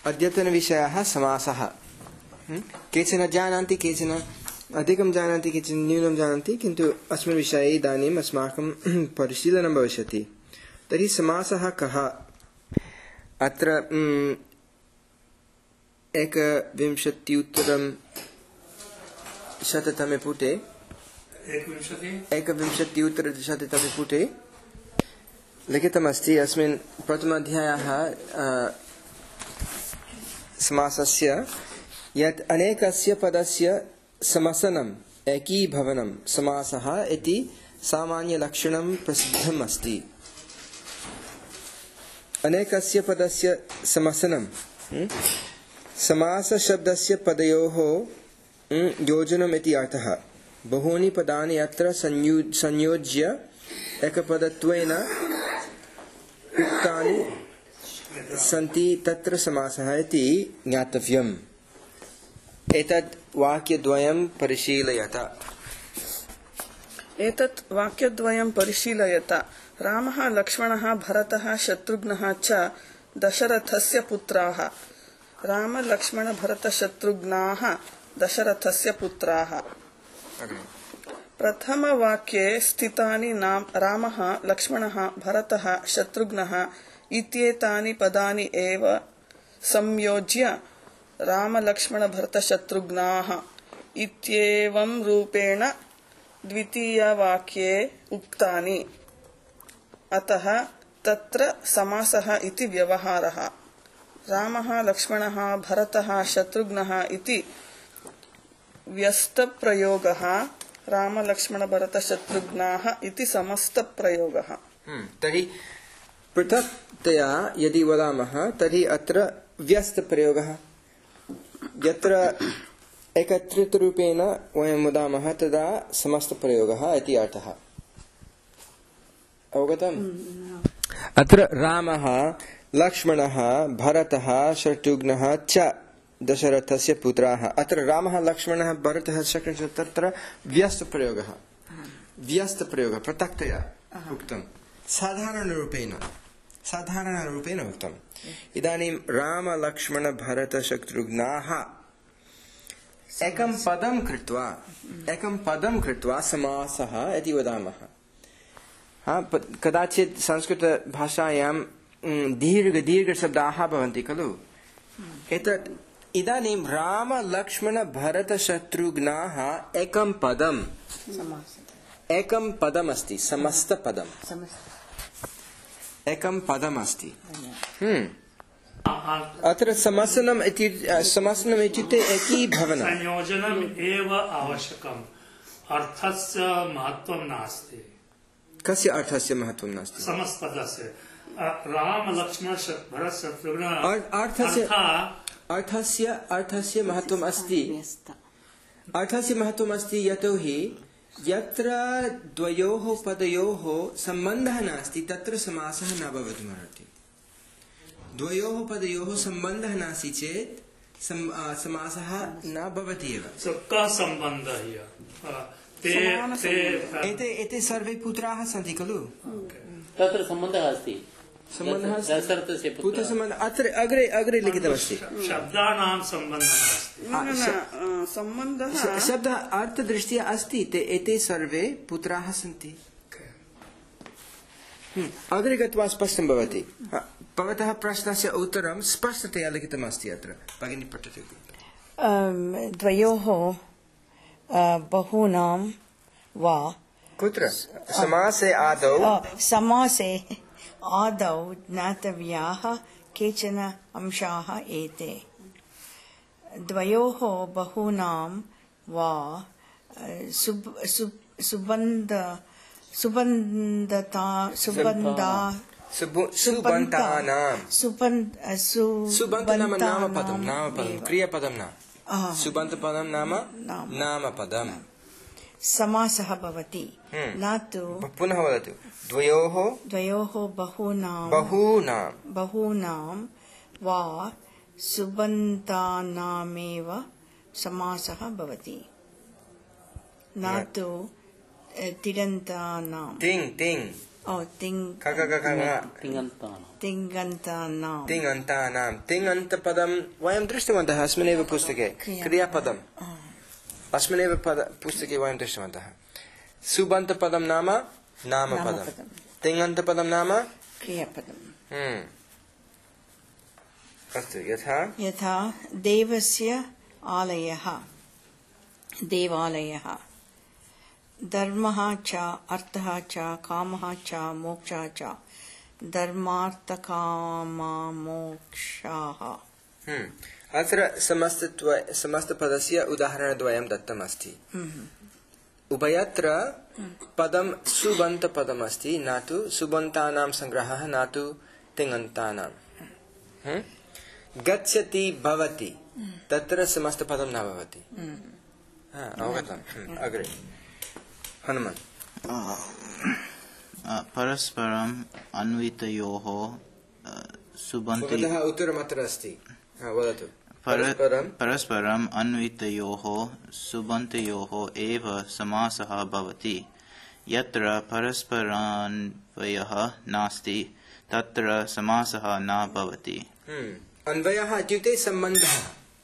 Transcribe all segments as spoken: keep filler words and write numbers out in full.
अद्यतनविषयः समासः। केचन जानन्ति, केचन अधिकं जानन्ति, केचन न्यूनं जानन्ति, किन्तु अस्मिन् विषये इदानीम् अस्माकं परिशीलनं भविष्यति। तर्हि समासः कः? अत्र एकविंशत्युत्तरं शततमे पुटे एकविंशत्युत्तरशततमे पुटे लिखितमस्ति। अस्मिन् प्रथमाध्यायः समासस्य यत् अनेकस्य पदस्य समासनम् एकीभवनं समासः इति सामान्यलक्षणं प्रसिद्धम् अस्ति। अनेकस्य पदस्य समासनं समासशब्दस्य पदयोः योजनम् इति अर्थः। बहूनि पदानि अत्र संयोज्य एकपदत्वेन उक्तानि सन्ति, तत्र समासः इति ज्ञातव्यम्। एतत् वाक्यद्वयं परिशीलयत। एतत् वाक्यद्वयं परिशीलयत। रामः लक्ष्मणः भरतः शत्रुघ्नः च दशरथस्य पुत्राः। राम लक्ष्मण भरत शत्रुघ्नाः दशरथस्य पुत्राः। प्रथमवाक्ये स्थितानि नाम रामः लक्ष्मणः भरतः शत्रुघ्नः इत्येतानि पदानि एव संयोज्य राम लक्ष्मण भरत शत्रुघ्नाः इत्येवं रूपेण द्वितीयवाक्ये उक्तानि। अतः तत्र समासः इति व्यवहारः। रामः लक्ष्मणः भरतः शत्रुघ्नः इति व्यस्तप्रयोगः, राम लक्ष्मण भरत शत्रुघ्नाः इति समस्तप्रयोगः। तर्हि पृथक्तया यदि वदामः तर्हि अत्र व्यस्तप्रयोगः। यत्र एकत्रितरूपेण वयं वदामः तदा समस्तप्रयोगः इति अर्थः। अवगतम्? अत्र रामः लक्ष्मणः भरतः शत्रुघ्नः च दशरथस्य पुत्राः। अत्र रामः लक्ष्मणः भरतः शत्रुघ्नः, तत्र व्यस्तप्रयोगः। व्यस्तप्रयोगः पृथक्तया उक्तं, साधारणरूपेण साधारणरूपेण उक्तम्। इदानीं राम लक्ष्मण भरत शत्रुघ्नाः एकं पदं कृत्वा एकं पदं कृत्वा समासः इति वदामः। हा, कदाचित् संस्कृतभाषायां दीर्घ दीर्घशब्दाः भवन्ति खलु। एतत् इदानीं राम लक्ष्मण भरत शत्रुघ्नाः एकं पदम् एकं पदमस्ति, समस्तपदम् एकं पदमस्ति। अत्र समासनम् इति समासनम् इत्युक्ते एकीभवनं, संयोजनम् एव आवश्यकम्। अर्थस्य महत्त्वं नास्ति। कस्य अर्थस्य महत्त्वं नास्ति? समस्तपदस्य। राम लक्ष्मण भरत शत्रुघ्न अर्थस्य अर्थस्य अर्थस्य महत्त्वम् अस्ति। अर्थस्य महत्त्वम् अस्ति यतोहि यत्र द्वयोः पदयोः सम्बन्धः नास्ति तत्र समासः न भवितुमर्हति। द्वयोः पदयोः सम्बन्धः नास्ति चेत् समासः न भवति एव। कः सम्बन्धः? एते एते सर्वे पुत्राः सन्ति खलु। तत्र सम्बन्धः अस्ति। अत्र अग्रे अग्रे लिखितमस्ति। शब्दानां सम्बन्धः अस्ति। सम्बन्धः शब्दः अर्थदृष्ट्या अस्ति। ते एते सर्वे पुत्राः सन्ति। अग्रे गत्वा स्पष्टं भवति। भवतः प्रश्नस्य उत्तरं स्पष्टतया लिखितमस्ति अत्र। भगिनी पठतु। द्वयोः बहूनां वा कुत्र समासे आदौ समासे आदौ ज्ञातव्याः केचन अंशाः एते। द्वयोः बहूनां वा सुबन्ध सुबन्धता सुबन्धा सुबन्तानां सुबन्त नामपदं नामपदं क्रियापदं न सुबन्तपदं नाम नामपदं समासः भवति। न तु पुनः वदतु। द्वयोः द्वयोः बहूनां बहूनां बहूनां वा सुबन्तानामेव समासः भवति, न तु तिङन्तानां। तिङ् तिङ् ओ तिङ् ख ख ख ख ङ तिङन्तानां तिङन्तानां तिङन्तानां तिङन्तपदं वयं दृष्टवन्तः अस्मिन्नेव पुस्तके क्रियापदम् अस्मिन्नेव पद पुस्तके वयं दृष्टवन्तः सुबन्तपदं नाम नामपदं तिङन्तपदं नाम क्रियापदम् अस्तु यथा यथा देवस्य आलयः देवालयः धर्मः च अर्थः च कामः च मोक्षः च धर्मार्थकाममोक्षाः अत्र समस्तत्व समस्तपदस्य उदाहरणद्वयं दत्तमस्ति उभयत्र पदं सुबन्तपदमस्ति न तु सुबन्तानां सङ्ग्रहः न तु तिङन्तानां गच्छति भवति तत्र समस्तपदं न भवति अवगतम् अग्रे हनुमन् परस्परम् अन्वितयोः सुबन्ति उत्तरमत्र अस्ति वदतु परस्परम् अन्वितयोः सुबन्तयोः एव समासः भवति यत्र परस्परान्वयः नास्ति तत्र समासः न भवति अन्वयः इत्युक्ते सम्बन्धः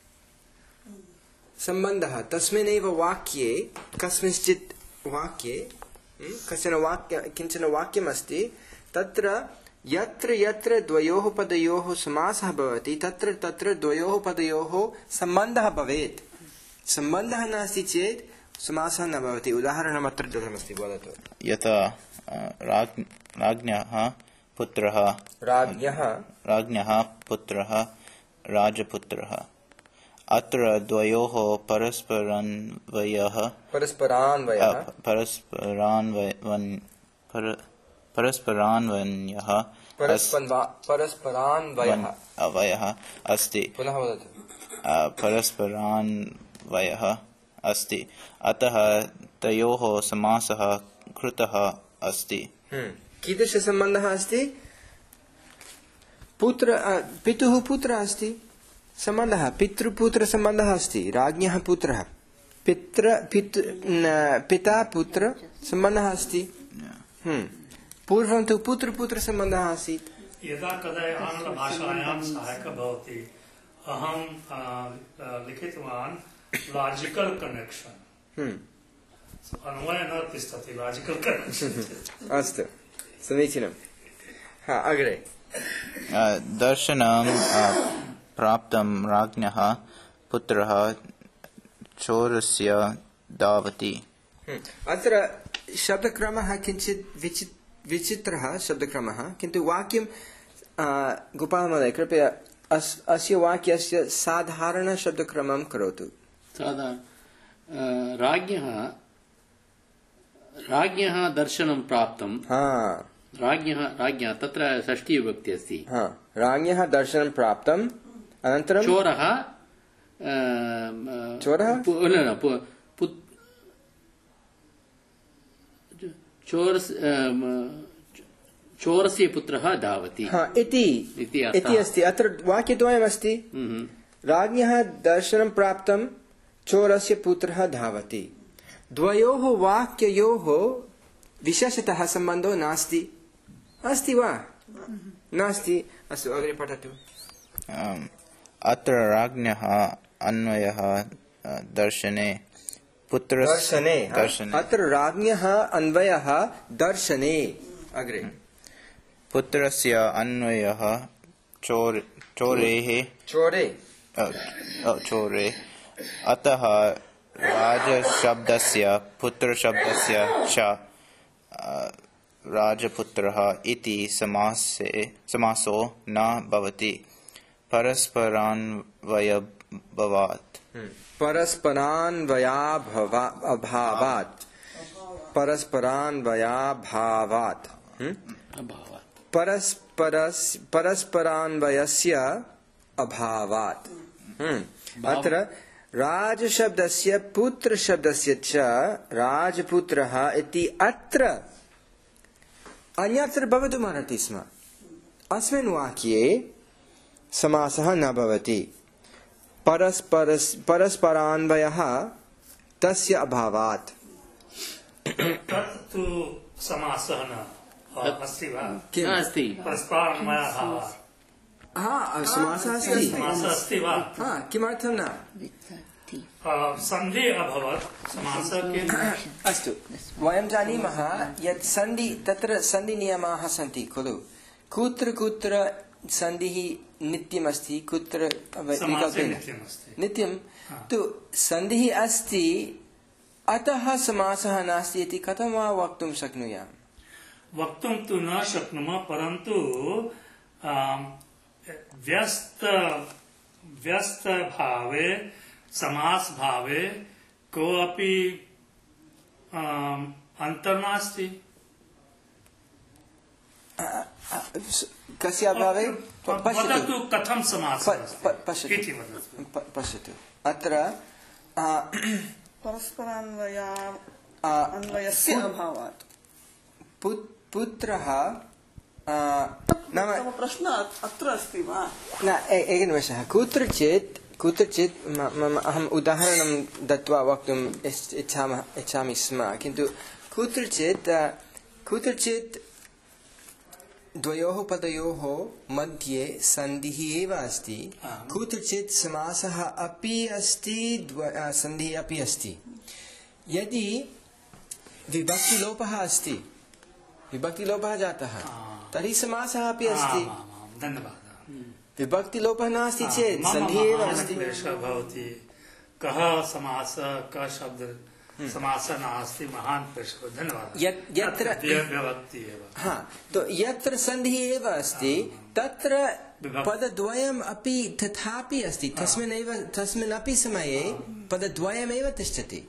सम्बन्धः तस्मिन्नेव वाक्ये कस्मिंश्चित् वाक्ये कश्चन वाक्य किञ्चन वाक्यमस्ति तत्र यत्र यत्र द्वयोः पदयोः समासः भवति तत्र तत्र द्वयोः पदयोः सम्बन्धः भवेत् सम्बन्धः नास्ति चेत् समासः न भवति उदाहरणम् अत्र दत्तमस्ति वदतु यथा राज्ञः पुत्रः राज्ञः राज्ञः पुत्रः राजपुत्रः अत्र द्वयोः परस्परान्वयः परस्परान्वयः परस्परान्वयः परस्परान्वयः अवयः अस्ति पुनः वदतु परस्परान्वयः अस्ति अतः तयोः समासः कृतः अस्ति कीदृशसम्बन्धः अस्ति पुत्र पितुः पुत्रः अस्ति सम्बन्धः पितृपुत्रसम्बन्धः अस्ति राज्ञः पुत्रः पितृ पिता पुत्र सम्बन्धः अस्ति पूर्वं तु पुत्रपुत्रसम्बन्धः आसीत् यदा कदा आङ्ग्लभाषायां सहायकः भवति अहं लिखितवान् लाजिकल् कनेक्षन् अन्वयः न तिष्ठति लाजिकल् कनेक्षन् अस्तु समीचीनं हा अग्रे दर्शनं प्राप्तं राज्ञः पुत्रः चोरस्य धावति अत्र शब्दक्रमः किञ्चित् विचित् विचित्रः शब्दक्रमः किन्तु वाक्यं गोपालमहोदय कृपया अस्य वाक्यस्य साधारणशब्दक्रमं करोतु राज्ञः राज्ञः दर्शनं प्राप्तं राज्ञः राज्ञः तत्र षष्ठी विभक्ति अस्ति राज्ञः दर्शनं प्राप्तम् अनन्तरं चोरः चोरः चोरस्य पुत्रः धावति इति इति अस्ति अत्र वाक्यद्वयमस्ति राज्ञः दर्शनं प्राप्तं चोरस्य पुत्रः धावति द्वयोः वाक्ययोः विशेषतः सम्बन्धो नास्ति अस्ति वा नास्ति अस्तु अग्रे पठतु अत्र राज्ञः अन्वयः दर्शने दर्शने अत्र राज्ञः अन्वयः दर्शने अग्रे पुत्रस्य अन्वयः चोर चोरेः चोरे चोरे अतः राजशब्दस्य पुत्रशब्दस्य च राजपुत्रः इति समासे समासो न भवति परस्परान्वयभावात् परस्परान्वयाभावात् परस्परान्वयाभावात् परस्परस् परस्परान्वयस्य अभावात् अत्र राजशब्दस्य पुत्रशब्दस्य च राजपुत्रः इति अत्र अन्यत्र भवितुमर्हति स्म अस्मिन् वाक्ये समासः न भवति परस्परस् परस्परान्वयः तस्य अभावात् तत्तु समासः न अस्ति वा नास्ति परस्परान्वयभावात् हा समासः अस्ति समासः अस्ति वा हा किमर्थं न सन्धि अभवत् समासः के अस्तु वयं जानीमः यत् सन्धि तत्र सन्धिनियमाः सन्ति खलु कुत्र कुत्र सन्धिः नित्यमस्ति कुत्र विकल्पेन नित्यं तु सन्धिः अस्ति अतः समासः नास्ति इति कथं वा वक्तुं शक्नुयाम् वक्तुं तु न शक्नुमः परन्तु व्यस्त व्यस्त भावे समास भावे कोऽपि अन्तर नास्ति कस्य अभावे वदतु कथं समासः पश्यतु पश्यतु अत्र परस्परान्वया अन्वयस्य अभावात् पुत्रः नाम प्रश्नः अत्र अस्ति वा न एकनिमेषः कुत्रचित् कुत्रचित् अहम् उदाहरणं दत्वा वक्तुम् इच्छामः इच्छामि स्म किन्तु कुत्रचित् कुत्रचित् द्वयोः पदयोः मध्ये सन्धिः एव अस्ति कुत्रचित् समासः अपि अस्ति सन्धिः अपि अस्ति यदि विभक्तिलोपः अस्ति विभक्तिलोपः जातः तर्हि समासः अपि अस्ति धन्यवादः विभक्तिलोपः नास्ति चेत् सन्धिः एव अस्ति भवति कः समासः कः शब्दः समासः नास्ति महान् प्रश्नः धन्यवादः यत्र विभक्ति एव हा तो यत्र सन्धिः एव अस्ति तत्र पदद्वयम् अपि तथापि अस्ति तस्मिन्नेव तस्मिन् अपि समये पदद्वयमेव तिष्ठति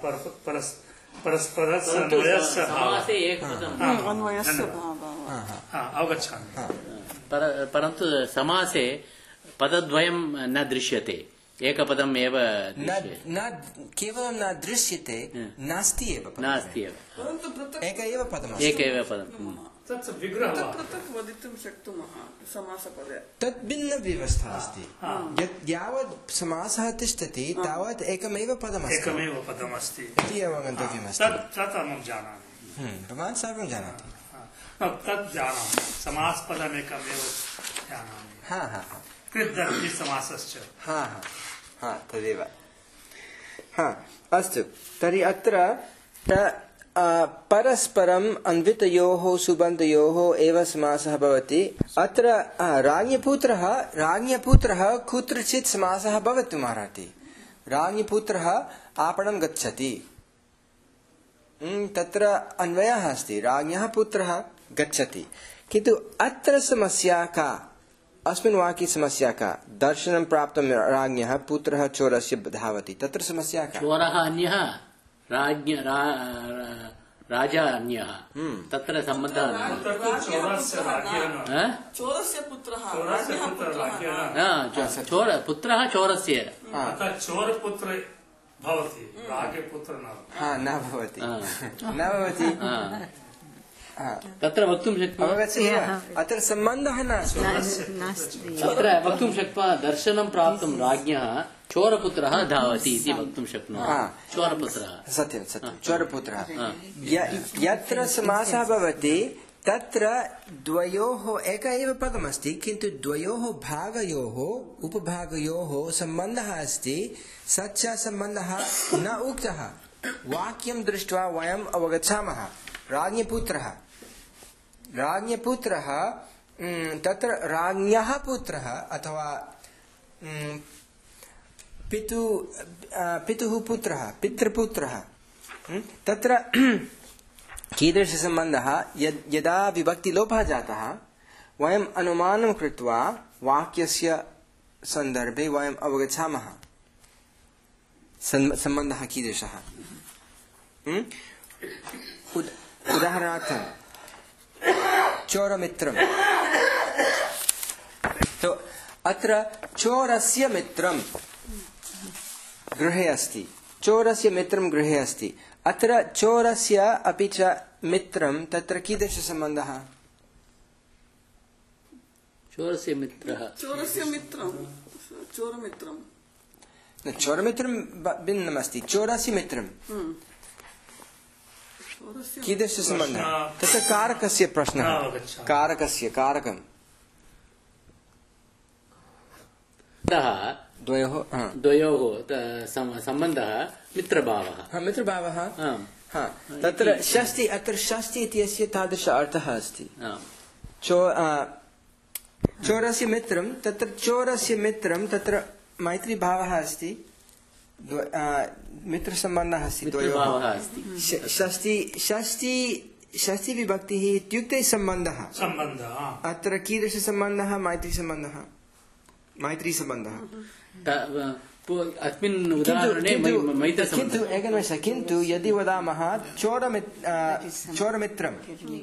अवगच्छामि परन्तु समासे पदद्वयं न दृश्यते एकपदम् एव न केवलं न दृश्यते नास्ति एव नास्ति एव एक एव पदम् एक एव पदम् तत् विग्रहः पृथक् वदितुं शक्नुमः समासपदे तत् भिन्नव्यवस्था अस्ति यत् यावत् समासः तिष्ठति तावत् एकमेव पदमस्ति एकमेव पदमस्ति इति अवगन्तव्यमस्ति तत् अहं जानामि भवान् सर्वं जानाति तत् जानामि समासपदमेकमेव जानामि हा हा कृद्दर्भि समासश्च हा हा हा तदेव हा अस्तु तर्हि अत्र परस्परम् अन्वितयोः सुबन्धयोः एव समासः भवति अत्र राज्ञपुत्रः राज्ञपुत्रः कुत्रचित् समासः भवितुमर्हति राज्ञपुत्रः आपणं गच्छति तत्र अन्वयः अस्ति राज्ञः पुत्रः गच्छति किन्तु अत्र समस्या का अस्मिन् वाक्ये समस्या का दर्शनं प्राप्तं राज्ञः पुत्रः चोरस्य धावति तत्र समस्या का चोरः अन्यः राज्ञ राजा अन्यः तत्र सम्बन्धः चोरस्य पुत्रः चोर पुत्रः चोरस्य चोरपुत्र भवति राज्ञपुत्र न भवति न भवति तत्र वक्तुं शक्नुमः अत्र सम्बन्धः नास्ति तत्र वक्तुं शक्नुमः दर्शनं प्राप्तुं राज्ञः चोरपुत्रः धावति इति वक्तुं शक्नुमः चोरपुत्रः सत्यं सत्यं चोरपुत्रः यत्र समासः भवति तत्र द्वयोः एक एव पदमस्ति किन्तु द्वयोः भागयोः उपभागयोः सम्बन्धः अस्ति स च सम्बन्धः न उक्तः वाक्यं दृष्ट्वा वयम् अवगच्छामः राज्ञपुत्रः राज्ञपुत्रः तत्र राज्ञः पुत्रः अथवा पितु पितुः पुत्रः पितृपुत्रः तत्र कीदृशसम्बन्धः यदा विभक्तिलोपः जातः वयम् अनुमानं कृत्वा वाक्यस्य सन्दर्भे वयम् अवगच्छामः सम्बन्धः कीदृशः उदाहरणार्थं चोरमित्रं तो अत्र चोरस्य मित्रं गृहे अस्ति चोरस्य मित्रं गृहे अस्ति अत्र चोरस्य अपि च मित्रं तत्र कीदृशसम्बन्धः चोरस्य मित्रः चोरस्य मित्रं चोरमित्रं न चोरमित्रं भिन्नमस्ति चोरस्य मित्रं चोरस्य कीदृशसम्बन्धः प्रश्नः- तत्र कारकस्य प्रश्नः न अवगच्छामि। कारकस्य कारकम् अतः द्वयोः हा। द्वयोः त- सम- सम्बन्धः मित्रभावः हा, मित्रभावः आम् हा तत्र षष्टि अत्र षष्टि इत्यस्य तादृश अर्थः अस्ति आम् चो आ, चोरस्य मित्रं तत्र चोरस्य मित्रं तत्र मैत्रीभावः अस्ति द्व- आ, मित्रसम्बन्धः अस्ति मित्रभावः द्वयोः अस्ति ष- षष्टि षष्टि षष्टिविभक्तिः इत्युक्ते सम्बन्धः सम्बन्धः हा। अत्र कीदृशसम्बन्धः मैत्रीसम्बन्धः मैत्रीसम्बन्धः त- पु- अस्मिन् किन्तु उदाहरणे मै- किन्तु मैत्रसम्बन्धः एकनिमेष किन्तु यदि वदामः चोरमित् आ, चोरमित्रं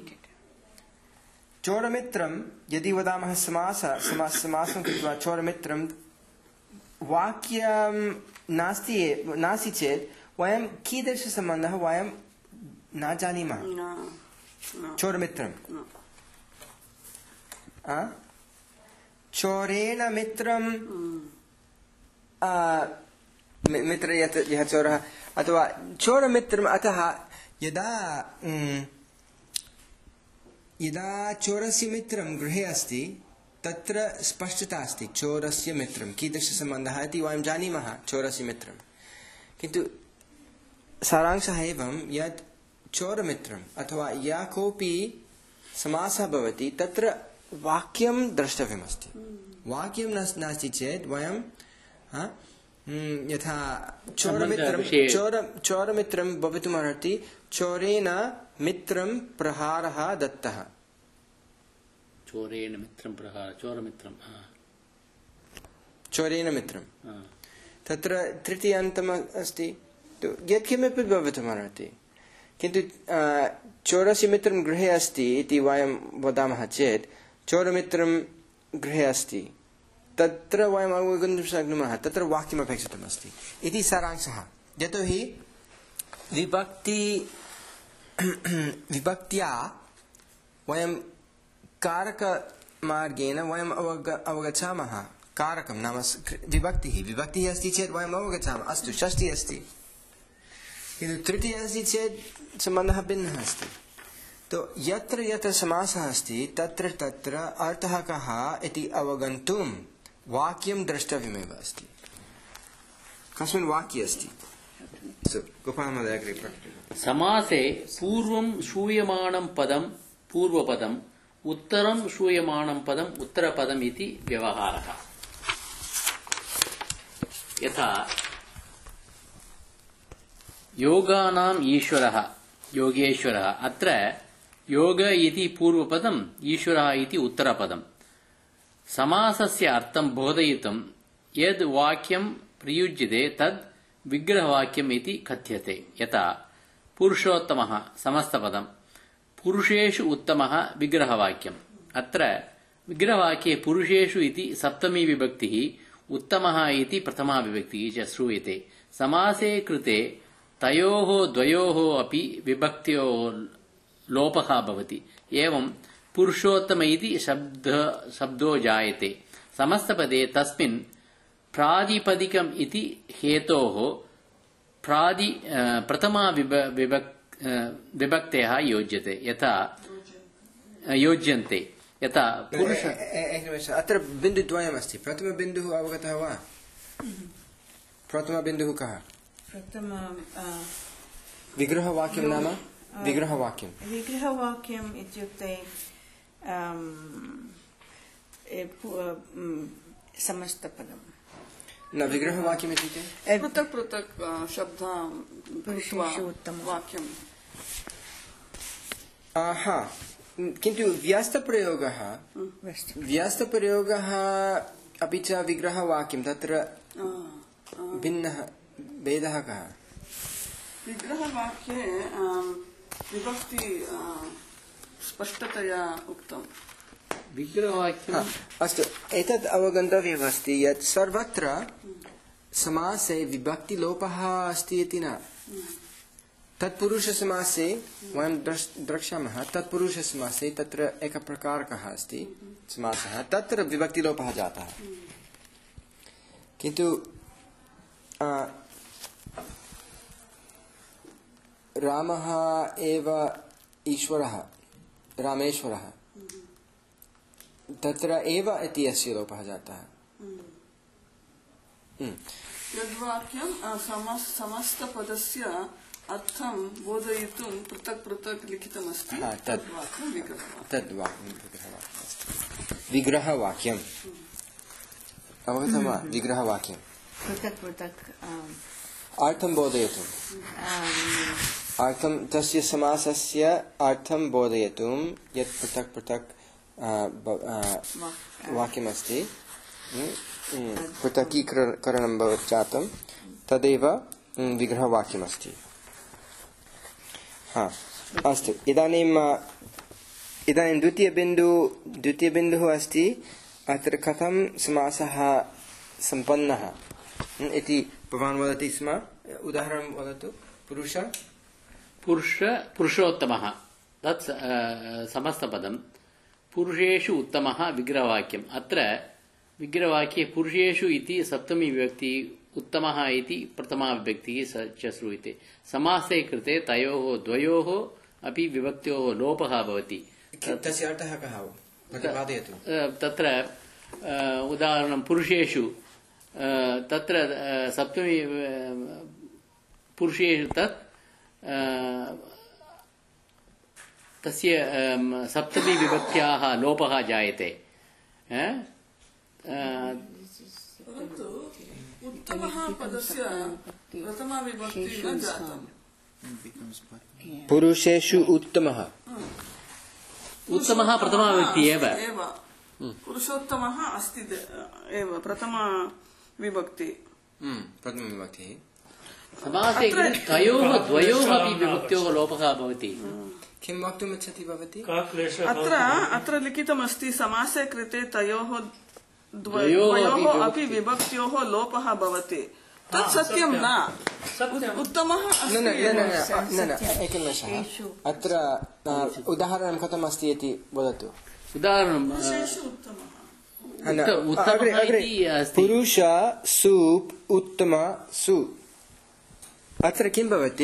चोरमित्रं यदि वदामः समास समास समासं कृत्वा चोरमित्रं वाक्यं नास्ति ए- नास्ति चेत् वयं कीदृशसम्बन्धः वयं न जानीमः न न चोरमित्रं न आ? चोरेण मित्रं आ, मि- मित्र यत् यः चोरः अथवा चोरमित्रम् अतः यदा उम्, यदा चोरस्य मित्रं गृहे अस्ति तत्र स्पष्टता अस्ति चोरस्य मित्रं कीदृशसम्बन्धः इति वयं जानीमः चोरस्य मित्रं किन्तु सारांशः एवं यत् चोरमित्रम् अथवा या कोऽपि समासः भवति तत्र वाक्यं द्रष्टव्यमस्ति वाक्यं नास्- नास्ति चेत् वयं हा, हम्म, यथा चोरमित्रं सम्बन्धविषये- चोर चोरमित्रं भवितुमर्हति चोरेण मित्रं प्रहारः दत्तः चोरेण मित्रं प्रहार चोरमित्रं हा, चोरेण मित्रं हा। तत्र तृतीयान्तम् अस्ति तु यत्किमपि भवितुमर्हति किन्तु आ, चोरस्य मित्रं गृहे अस्ति इति वयं वदामः चेत् चोरमित्रं गृहे अस्ति तत्र वयम् अवगन्तुं शक्नुमः तत्र वाक्यमपेक्षितमस्ति इति सारांशः यतोहि विभक्ति विभक्त्या वयं कारकमार्गेण वयम् अवग अवगच्छामः कारकं नाम स- विभक्तिः विभक्तिः अस्ति चेत् वयम् अवगच्छामः अस्तु षष्टिः अस्ति किन्तु तृतीयः अस्ति चेत् सम्बन्धः भिन्नः अस्ति तो यत्र यत्र समासः अस्ति तत्र तत्र अर्थः कः इति अवगन्तुं वाक्यं द्रष्टव्यमेव अस्ति कस्मिन् वाक्ये अस्ति गोपालमहोदय अग्रे पठतु। समासे पूर्वं श्रूयमाणं पदं पूर्वपदम् उत्तरं श्रूयमाणं पदम् उत्तरपदम् इति व्यवहारः यथा योगानाम् ईश्वरः योगेश्वरः अत्र योग इति पूर्वपदम् ईश्वरः इति उत्तरपदम् समासस्य अर्थं बोधयितुं यद् वाक्यं प्रयुज्यते तद् विग्रहवाक्यम् इति कथ्यते यथा पुरुषोत्तमः समस्तपदम् पुरुषेषु उत्तमः विग्रहवाक्यम् अत्र विग्रहवाक्ये पुरुषेषु इति सप्तमी विभक्तिः उत्तमः इति प्रथमा विभक्तिः च श्रूयते समासे कृते तयोः द्वयोः अपि विभक्त्योः लोपः भवति एवं पुरुषोत्तम इति शब्द शब्दो जायते समस्तपदे तस्मिन् प्रातिपदिकम् इति हेतोः प्रादि प्रथमा विभ विभक् विभक्तयः योज्यते यथा योज्यन्ते यथा पुरुष ए- ए- एकनिमेषम् अत्र बिन्दुद्वयमस्ति प्रथमबिन्दुः अवगतः वा प्रथमबिन्दुः कः प्रथम आ, विग्रहवाक्यं नाम विग्रहवाक्यं विग्रहवाक्यम् इत्युक्ते आम्, ए, पु- आ, म्, समस्तपदम् न विग्रहवाक्यम् इत्युक्ते ए, पृथक् पृथक् अ, शब्दां पुरुषेषु उत्तमः। वाक्यं हा किन्तु व्यस्तप्रयोगः वस्तु। व्यस्तप्रयोगः अपि च विग्रहवाक्यं तत्र अ, अ, भिन्नः भेदः कः विग्रहवाक्ये अं, विभक्ति अ, स्पष्टतया उक्तम् हा, विग्रहवाक्यं अस्तु एतत् अवगन्तव्यमस्ति यत् सर्वत्र समासे विभक्तिलोपः अस्ति इति न तत्पुरुषसमासे वयं द्रष् द्रक्ष्यामः तत्पुरुषसमासे तत्र एकः प्रकारकः अस्ति समासः तत्र विभक्तिलोपः जातः किन्तु आ, रामः एव ईश्वरः रामेश्वरः तत्र एव इति अस्य लोपः जातः यद्वाक्यं समस्तपदस्य अर्थं बोधयितुं पृथक् पृथक् लिखितमस्ति तद् तद् विग्रहवाक्यमस्ति विग्रहवाक्यम् अवगतं वा विग्रहवाक्यं पृथक् पृथक् अर्थं बोधयितुं अर्थं तस्य समासस्य अर्थं बोधयितुं यत् पृथक् पृथक् वाक्यमस्ति पृथकीकरणं भवत् जातं तदेव विग्रहवाक्यमस्ति हा अस्तु इदानीम् इदानीं द्वितीयबिन्दु द्वितीयबिन्दुः अस्ति अत्र कथं समासः सम्पन्नः इति भवान् वदति स्म उदाहरणं वदतु पुरुष पुरुष पुरुषोत्तमः तत् समस्तपदं पुरुषेषु उत्तमः विग्रहवाक्यम् अत्र विग्रहवाक्ये पुरुषेषु इति सप्तमी विभक्ति उत्तमः इति प्रथमा विभक्तिः च श्रूयते समासे कृते तयोः द्वयोः अपि विभक्त्योः लोपः भवति तस्य अर्थः कः प्रतिपादयतु तत्र उदाहरणं पुरुषेषु तत्र सप्तमी पुरुषेषु तत् तस्य सप्तमी विभक्त्याः लोपः जायते परन्तु उत्तमः पदस्य प्रथमा विभक्ति न जातम् पुरुषेषु उत्तमः उत्तमः प्रथमा विभक्ति एव पुरुषोत्तमः अस्ति एव प्रथमा विभक्ति प्रथमा विभक्तिः समासे तयोः द्वयोः अपि विभक्त्योः लोपः भवति किं वक्तुम् इच्छति भवती अत्र अत्र लिखितमस्ति समासे कृते तयोः द्वयोः अपि विभक्त्योः लोपः भवति तत् सत्यं न उत्तमः एकनिमेषः अत्र उदाहरणं कथम् अस्ति इति वदतु उदाहरणं पुरुष सूप् उत्तम सु अत्र किं भवति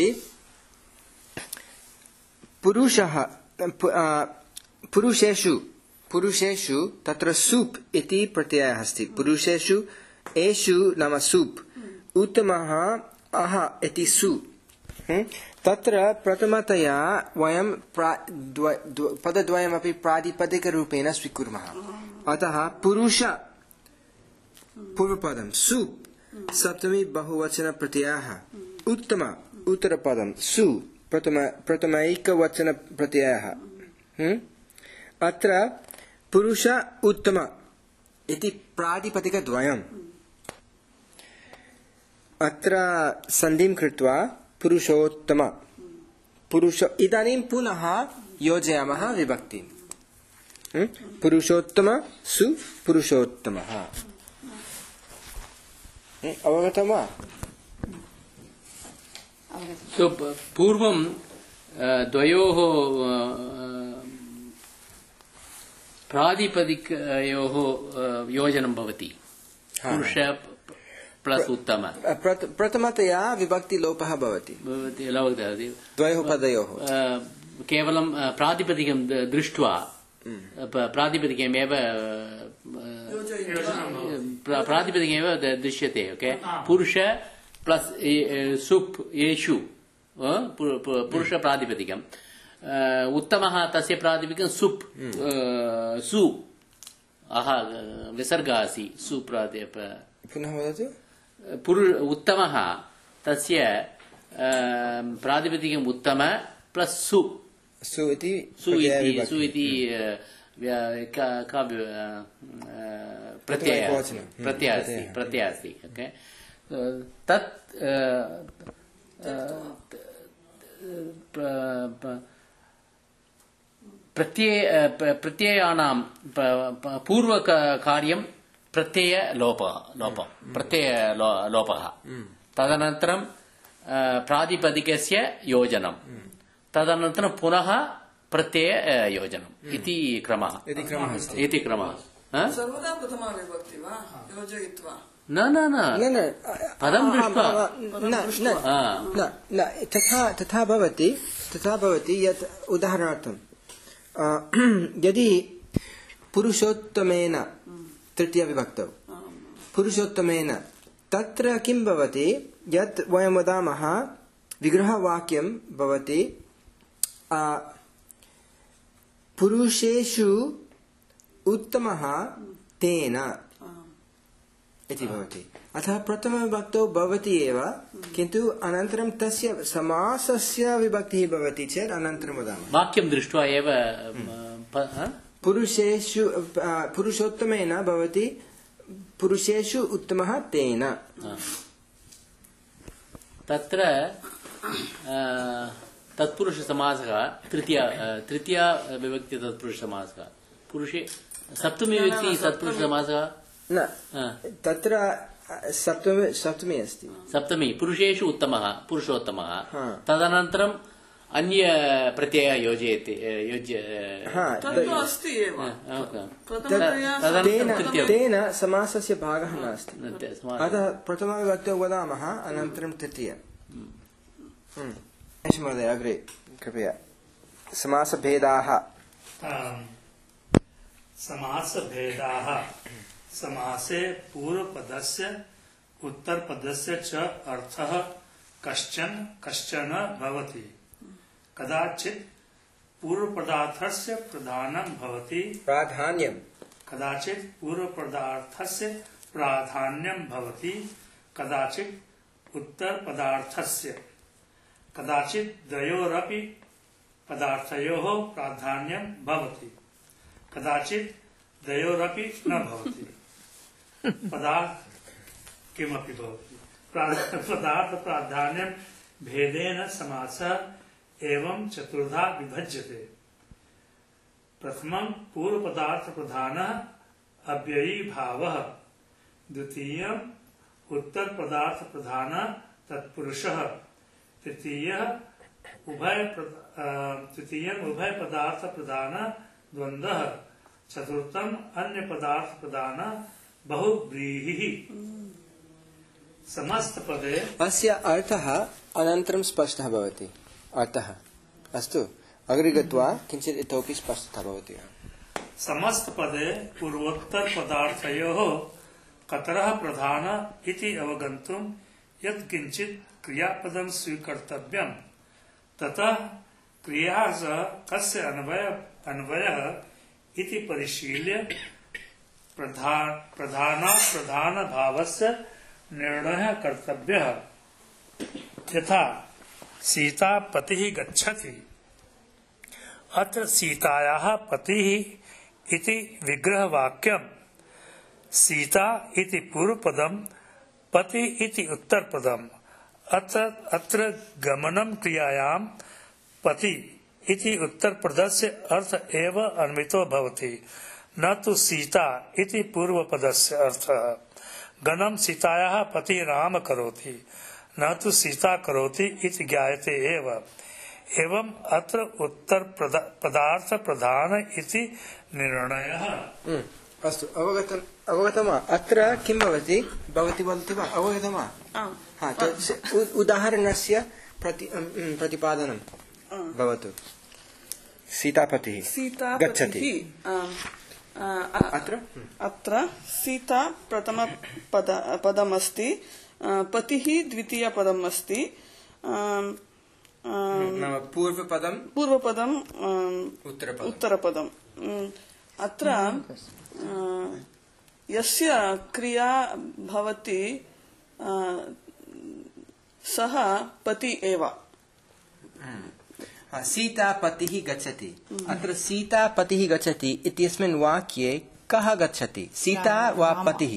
पुरुषः पुरुषेषु पुरुषेषु तत्र सूप् इति प्रत्ययः अस्ति पुरुषेषु एषु नाम सूप् उत्तमः अह इति सु तत्र प्रथमतया वयं पदद्वयमपि प्रातिपदिकरूपेण स्वीकुर्मः अतः पुरुष पूर्वपदं सूप् सप्तमी बहुवचनप्रत्ययः उत्तम उत्तरपदं सु प्रथम प्रथमैकवचनप्रत्ययः अत्र पुरुष उत्तम इति प्रातिपदिकद्वयम् अत्र सन्धिं कृत्वा पुरुषोत्तम पुरुष इदानीं पुनः योजयामः विभक्तिं पुरुषोत्तम सु पुरुषोत्तमः अवगतं वा सो पूर्वं द्वयोः प्रातिपदिकयोः योजनं भवति पुरुष प्लस उत्तम प्रथमतया विभक्तिलोपः भवति द्वयोः पदयोः केवलं प्रातिपदिकं दृष्ट्वा प्रातिपदिकमेव प्रातिपदिकमेव दृश्यते ओके पुरुष प्लस सुप् येषु पुरुष प्रातिपदिकम् उत्तमः तस्य प्रातिपदिकं सुप् सु अह विसर्ग अस्ति सु प्रातिप पुनः वदतु पुरुष उत्तमः तस्य प्रातिपदिकम् उत्तम प्लस सु सु इति सु इति सु इति का प्रत्यय प्रत्यय अस्ति प्रत्यय अस्ति ओके तत् प्रत्यय प्रत्ययानां पूर्वकार्यं प्रत्यय लोपः लोपः प्रत्यय लोपः तदनन्तरं प्रातिपदिकस्य योजनं तदनन्तरं पुनः प्रत्यय योजनम् इति क्रमः इति क्रमः अस्ति इति क्रमः सर्वदा प्रथमा विभक्ति वा योजयित्वा न न न न न पदं दृष्ट्वा न न न तथा तथा भवति तथा भवति यत् उदाहरणार्थं यदि पुरुषोत्तमेन तृतीयविभक्तौ पुरुषोत्तमेन तत्र किं भवति यत् वयं वदामः विग्रहवाक्यं भवति पुरुषेषु उत्तमः तेन इति भवति। अतः प्रथमविभक्तौ भवति एव, किन्तु अनन्तरं तस्य समासस्य विभक्तिः भवति चेत् अनन्तरं वदामः। वाक्यं दृष्ट्वा एव पुरुषेषु पुरुषोत्तमेन भवति पुरुषेषु उत्तमः तेन। तत्र तत्पुरुषसमासः तृतीया तृतीया विभक्ति तत्पुरुषसमासः पुरुषे सप्तमी विभक्ति तत्पुरुषसमासः न तत्र सप्तमी सप्तमी अस्ति सप्तमी पुरुषेषु उत्तमः पुरुषोत्तमः तदनन्तरं अन्य प्रत्यय योजयति योज्य अस्ति एव तेन समासस्य भागः नास्ति। अतः प्रथमविभक्तौ वदामः अनन्तरं तृतीय। महोदय अग्रे कृपया समासभेदाः। समासभेदाः समासे पूर्वपदस्य उत्तरपदस्य च अर्थः कश्चन कश्चन भवति। कदाचित् पूर्वपदार्थस्य प्रधानं भवति प्राधान्यं कदाचित् पूर्वपदार्थस्य प्राधान्यं भवति कदाचित् उत्तरपदार्थस्य कदाचित् द्वयोरपि पदार्थयोः प्राधान्यं भवति कदाचित् द्वयोरपि न भवति। पदार्थ किमपि भवति पदार्थ प्राधान्यं भेदेन समासः एवं चतुर्धा विभज्यते। प्रथमं पूर्वपदार्थ प्रधानः अव्ययी भावः, द्वितीयम् उत्तरपदार्थ प्रधानः तत्पुरुषः, तृतीयः उभय तृतीयम् उभय पदार्थ प्रधानः द्वन्द्वः, चतुर्थम् अन्य पदार्थ प्रधानः बहुव्रीहिः। समस्त पदे अस्य अर्थः अनन्तरं स्पष्टः भवति। अर्थः अस्तु अग्रे गत्वा किञ्चित् इतोपि स्पष्टता भवति। समस्त पदे पूर्वोत्तर पदार्थयोः कतरः प्रधानः इति अवगन्तुं यत् किञ्चित् क्रियापदं स्वीकर्तव्यं ततः क्रिया सह कस्य अन्वय अन्वयः इति परिशील्य प्रधान प्रधान प्रधान भावस्य निर्णयः कर्तव्यः। यथा सीता पतिः गच्छति, अत्र सीतायाः पतिः इति विग्रहवाक्यं, सीता इति पूर्वपदं, पति इति उत्तरपदम्। अत्र अत्र गमनं क्रियायां पति इति उत्तरपदस्य अर्थ एव अन्वितो भवति, न तु सीता इति पूर्वपदस्य अर्थः। गमनं सीतायाः पति राम करोति, न तु सीता करोति इति ज्ञायते एव। एवं अत्र उत्तर पदार्थ प्रधान इति निर्णयः। अस्तु अवगतम् अवगतं वा? अत्र किं भवति भवती वदति वा? अवगतं वा? हा, उदाहरणस्य प्रति प्रतिपादनं भवतु। सीतापतिः गच्छति। अत्र अत्र सीता प्रथम पद पदमस्ति, पतिः द्वितीय पदम् अस्ति, पूर्वपदं पूर्वपदम् उत्तरपदम् उत्तरपदम्। अत्र यस्य क्रिया भवति सः पति एव। सीता पतिः गच्छति। अत्र सीता पतिः गच्छति इत्यस्मिन् वाक्ये कः गच्छति? सीता वा पतिः?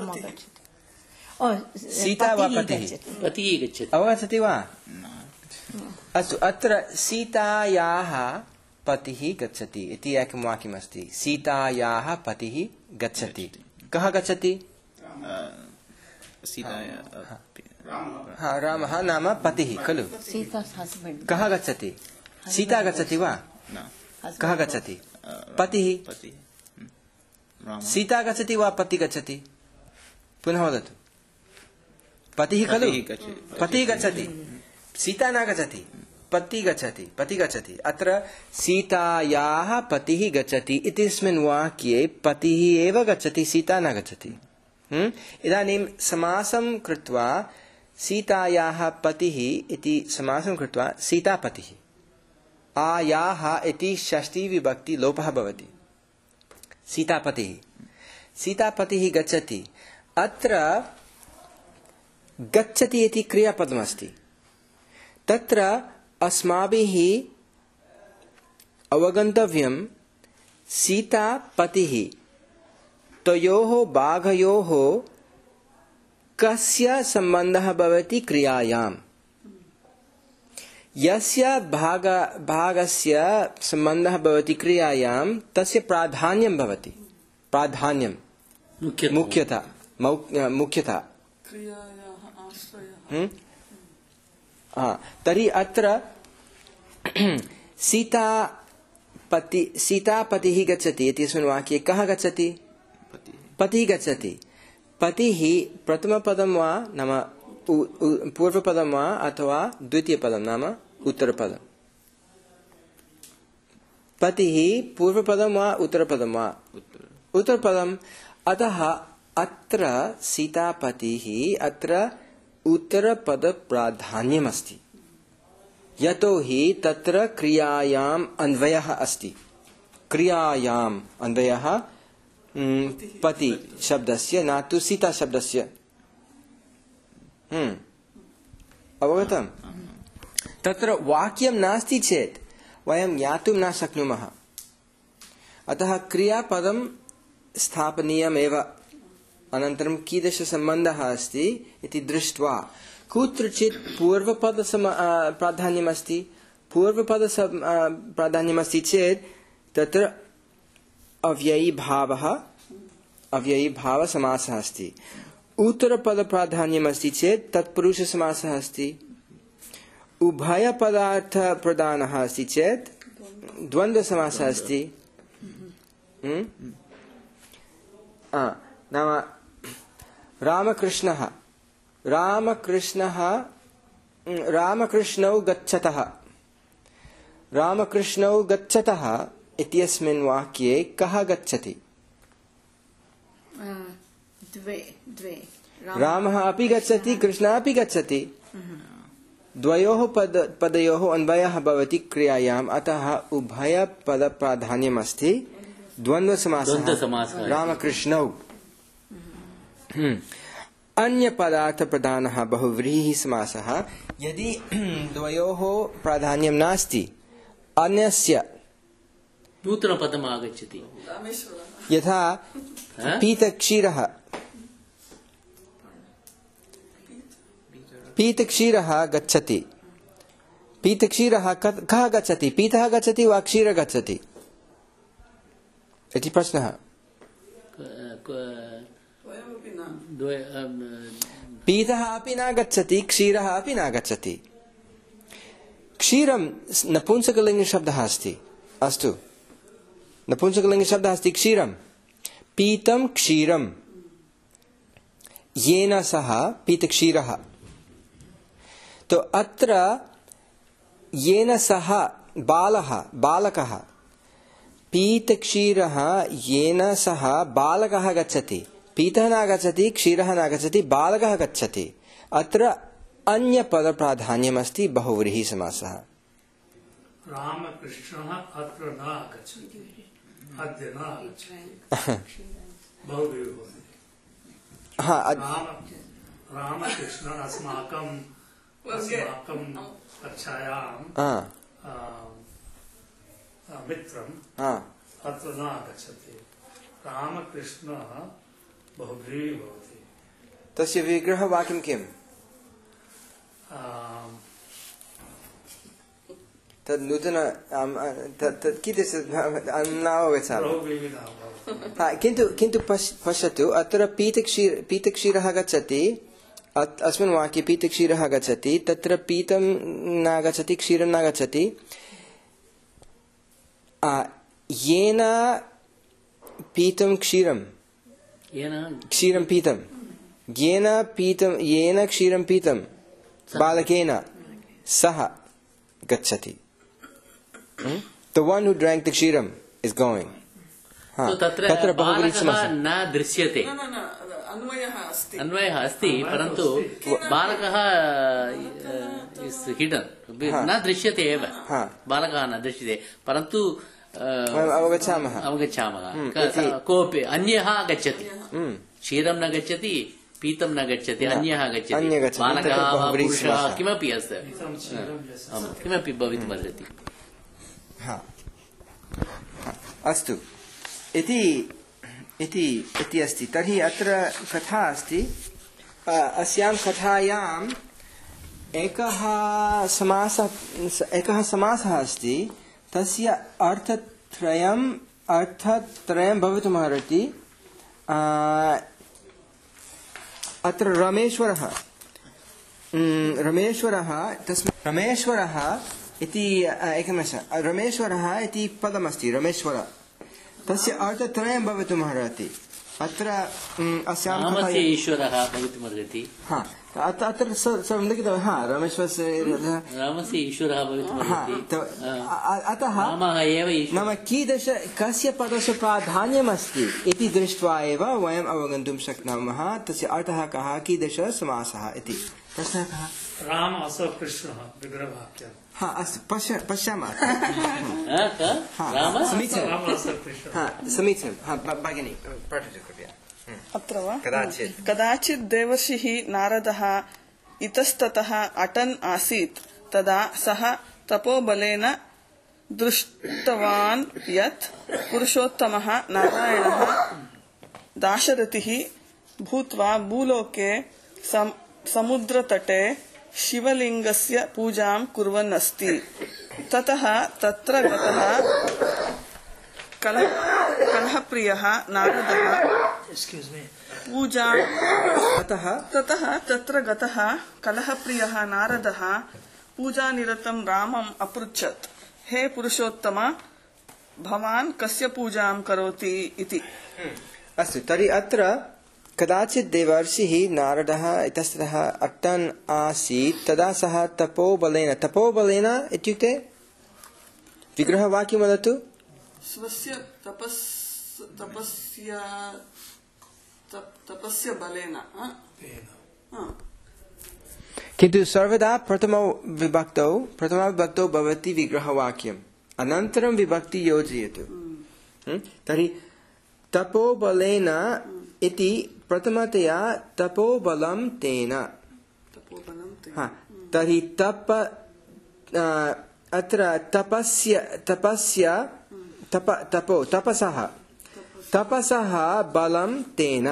सीता वा पतिः? पतिः गच्छति। अवगच्छति वा? अस्तु अत्र सीतायाः पतिः गच्छति इति एकं वाक्यमस्ति। सीतायाः पतिः गच्छति। कः गच्छति? रामः नाम पतिः खलु। कः गच्छति? सीता गच्छति वा? कः गच्छति? पतिः। सीता गच्छति वा पति गच्छति? पुनः वदतु। पतिः खलु पतिः गच्छति। पतिः गच्छति सीता न गच्छति पतिः गच्छति पतिः गच्छति अत्र सीतायाः पतिः गच्छति इत्यस्मिन् वाक्ये पतिः एव गच्छति सीता न गच्छति इदानीं समासं कृत्वा सीतायाः पतिः इति समासं कृत्वा सीतापतिः आयाः इति षष्ठी विभक्ति लोपः भवति सीतापतिः सीतापतिः गच्छति अत्र गच्छति इति क्रियापदमस्ति तत्र अस्माभिः अवगन्तव्यं सीतापतिः तयोः भागयोः कस्य सम्बन्धः भवति क्रियायां यस्य भाग भागस्य सम्बन्धः भवति क्रियायां तस्य प्राधान्यं भवति प्राधान्यं मुख्यता मुख्यता क्रियायाः आश्रयः हाँ तर्हि अत्र सीतापति सीतापतिः गच्छति इत्यस्मिन् वाक्ये कः गच्छति पतिः गच्छति पतिः प्रथमपदं वा नाम पूर्वपदं वा अथवा द्वितीयपदं नाम उत्तरपदं पतिः पूर्वपदं वा उत्तरपदं वा उत्तरपदम् अतः अत्र सीतापतिः अत्र उत्तरपद प्राधान्यमस्ति यतोहि तत्र क्रियायाम् अन्वयः अस्ति क्रियायाम् अन्वयः पति शब्दस्य न तु सीता शब्दस्य हम्म अवगतम् तत्र वाक्यं नास्ति चेत् वयं ज्ञातुं न शक्नुमः अतः क्रियापदं स्थापनीयमेव अनन्तरं कीदृशसम्बन्धः अस्ति इति दृष्ट्वा कुत्रचित् पूर्वपद प्राधान्यमस्ति पूर्वपद प्राधान्यमस्ति चेत् तत्र अव्ययीभावः अव्ययीभावसमासः अस्ति उत्तरपद प्राधान्यमस्ति चेत् तत्पुरुषसमासः अस्ति उभयपदार्थ प्रधानः अस्ति चेत् द्वन्द्वसमासः अस्ति नाम रामकृष्णः रामकृष्णः रामकृष्णौ गच्छतः रामकृष्णौ गच्छतः इत्यस्मिन् वाक्ये कः गच्छति द्वे द्वे रामः अपि गच्छति कृष्णः अपि गच्छति द्वयोः पद पदयोः अन्वयः भवति क्रियायाम् अतः उभयपदप्राधान्यमस्ति द्वन्द्वसमासः रामकृष्णौ अन्यपदार्थप्रधानः बहुव्रीहि समासः यदि द्वयोः प्राधान्यं नास्ति अन्यस्य नूतनपदम् आगच्छति यथा पीतक्षीरः पीतक्षीरः गच्छति पीतक्षीरः कः गच्छति पीतः गच्छति वा क्षीरः गच्छति इति प्रश्नः पीतः अपि न गच्छति क्षीरः अपि न गच्छति क्षीरं नपुंसकलिङ्गशब्दः अस्ति अस्तु नपुंसकलिङ्गशब्दः अस्ति क्षीरं पीतं क्षीरं येन सह पीतक्षीरः तो अत्र येन सह बालः बालकः पीतक्षीरः येन सह बालकः गच्छति पीतः न गच्छति क्षीरः न गच्छति बालकः गच्छति अत्र अन्यपदप्राधान्यमस्ति बहुव्रीहि समासः रामकृष्णः अत्र न आगच्छति अद्य न आगच्छति बहुव्रीहि भवति हाँ रामकृष्णः अस्माकं अस्माकं कक्षायां मित्रं अत्र न आगच्छति रामकृष्णः बहुव्रीहि भवति तस्य विग्रहवाक्यं किम् तद् नूतन तत् कीदृश न अवगच्छामि किन्तु किन्तु पश्यतु अत्र पीतक्षीर पीतक्षीरः गच्छति अस्मिन् वाक्ये पीतक्षीरः गच्छति तत्र पीतं न गच्छति क्षीरं न गच्छति येन पीतं क्षीरं क्षीरं पीतं येन पीतं येन क्षीरं पीतं बालकेन सः गच्छति. The one who drank the kshiram is going. So तत्र बालकः न दृश्यते. न न अन्वयः अस्ति. अन्वयः अस्ति परन्तु बालकः is hidden. न दृश्यते एव. बालकः न दृश्यते परन्तु अवगच्छामः अवगच्छामः कोऽपि अन्यः गच्छति. क्षीरं न गच्छति, पीतं न गच्छति, अन्यः गच्छति. बालकः वा पुरुषः किमपि अस्ति, किमपि भवितुमर्हति. अस्तु इति इति इति अस्ति. तर्हि अत्र कथा अस्ति. अस्यां कथायाम् एकः समासः एकः समासः अस्ति. तस्य अर्थत्रयम् अर्थत्रयं भवितुमर्हति. अत्र रमेश्वरः रमेश्वरः तस्मिन् रमेश्वरः इति एकनिमिष रमेश्वरः इति पदमस्ति. रमेश्वर तस्य अर्थत्रयं भवितुमर्हति. अत्र अस्यां रामस्य ईश्वरः भवितुमर्हति. हा अत्र सर्वं लिखितं. हा रमेश्वरस्य रामस्य ईश्वरः भवितुमर्हति. अतः रामः एव ईश्वरः. नाम कीदृश कस्य पदस्य प्राधान्यम् अस्ति इति दृष्ट्वा एव वयम् अवगन्तुं शक्नुमः तस्य अर्थः कः, कीदृश समासः इति. प्रश्नः कः? राम असौ कृष्णः विग्रहवाक्यम्. हा अस्तु पश्य पश्यामः. समीचीनं समीचीनं भगिनी पठतु कृपया. अत्र वा कदाचित् कदाचित् देवर्षिः नारदः इतस्ततः अटन् आसीत्. तदा सः तपोबलेन दृष्टवान् यत् पुरुषोत्तमः नारायणः दाशरथिः भूत्वा भूलोके समुद्रतटे शिवलिङ्गस्य पूजां कुर्वन् अस्ति. ततः तत्र गतः कलहप्रियः नारदः पूजां ततः ततः तत्र गतः कलहप्रियः नारदः पूजानिरतं रामम् अपृच्छत्, हे पुरुषोत्तम, भवान् कस्य पूजां करोति इति. अस्तु तर्हि अत्र कदाचित् देवर्षिः नारदः इतस्ततः अटन् आसीत्. तदा सः तपोबलेन तपोबलेन इत्युक्ते विग्रहवाक्यं वदतु. स्वस्य तपस् तपस्य तपस्य बलेन. किन्तु सर्वदा प्रथमौ विभक्तौ प्रथमा विभक्तौ भवति विग्रहवाक्यम्, अनन्तरं विभक्ति योजयतु. तर्हि तपोबलेन इति प्रथमतया तपोबलं तेन. तर्हि तप अत्र तपस्य तपस्य तप तपो तपसः तपसः बलं तेन.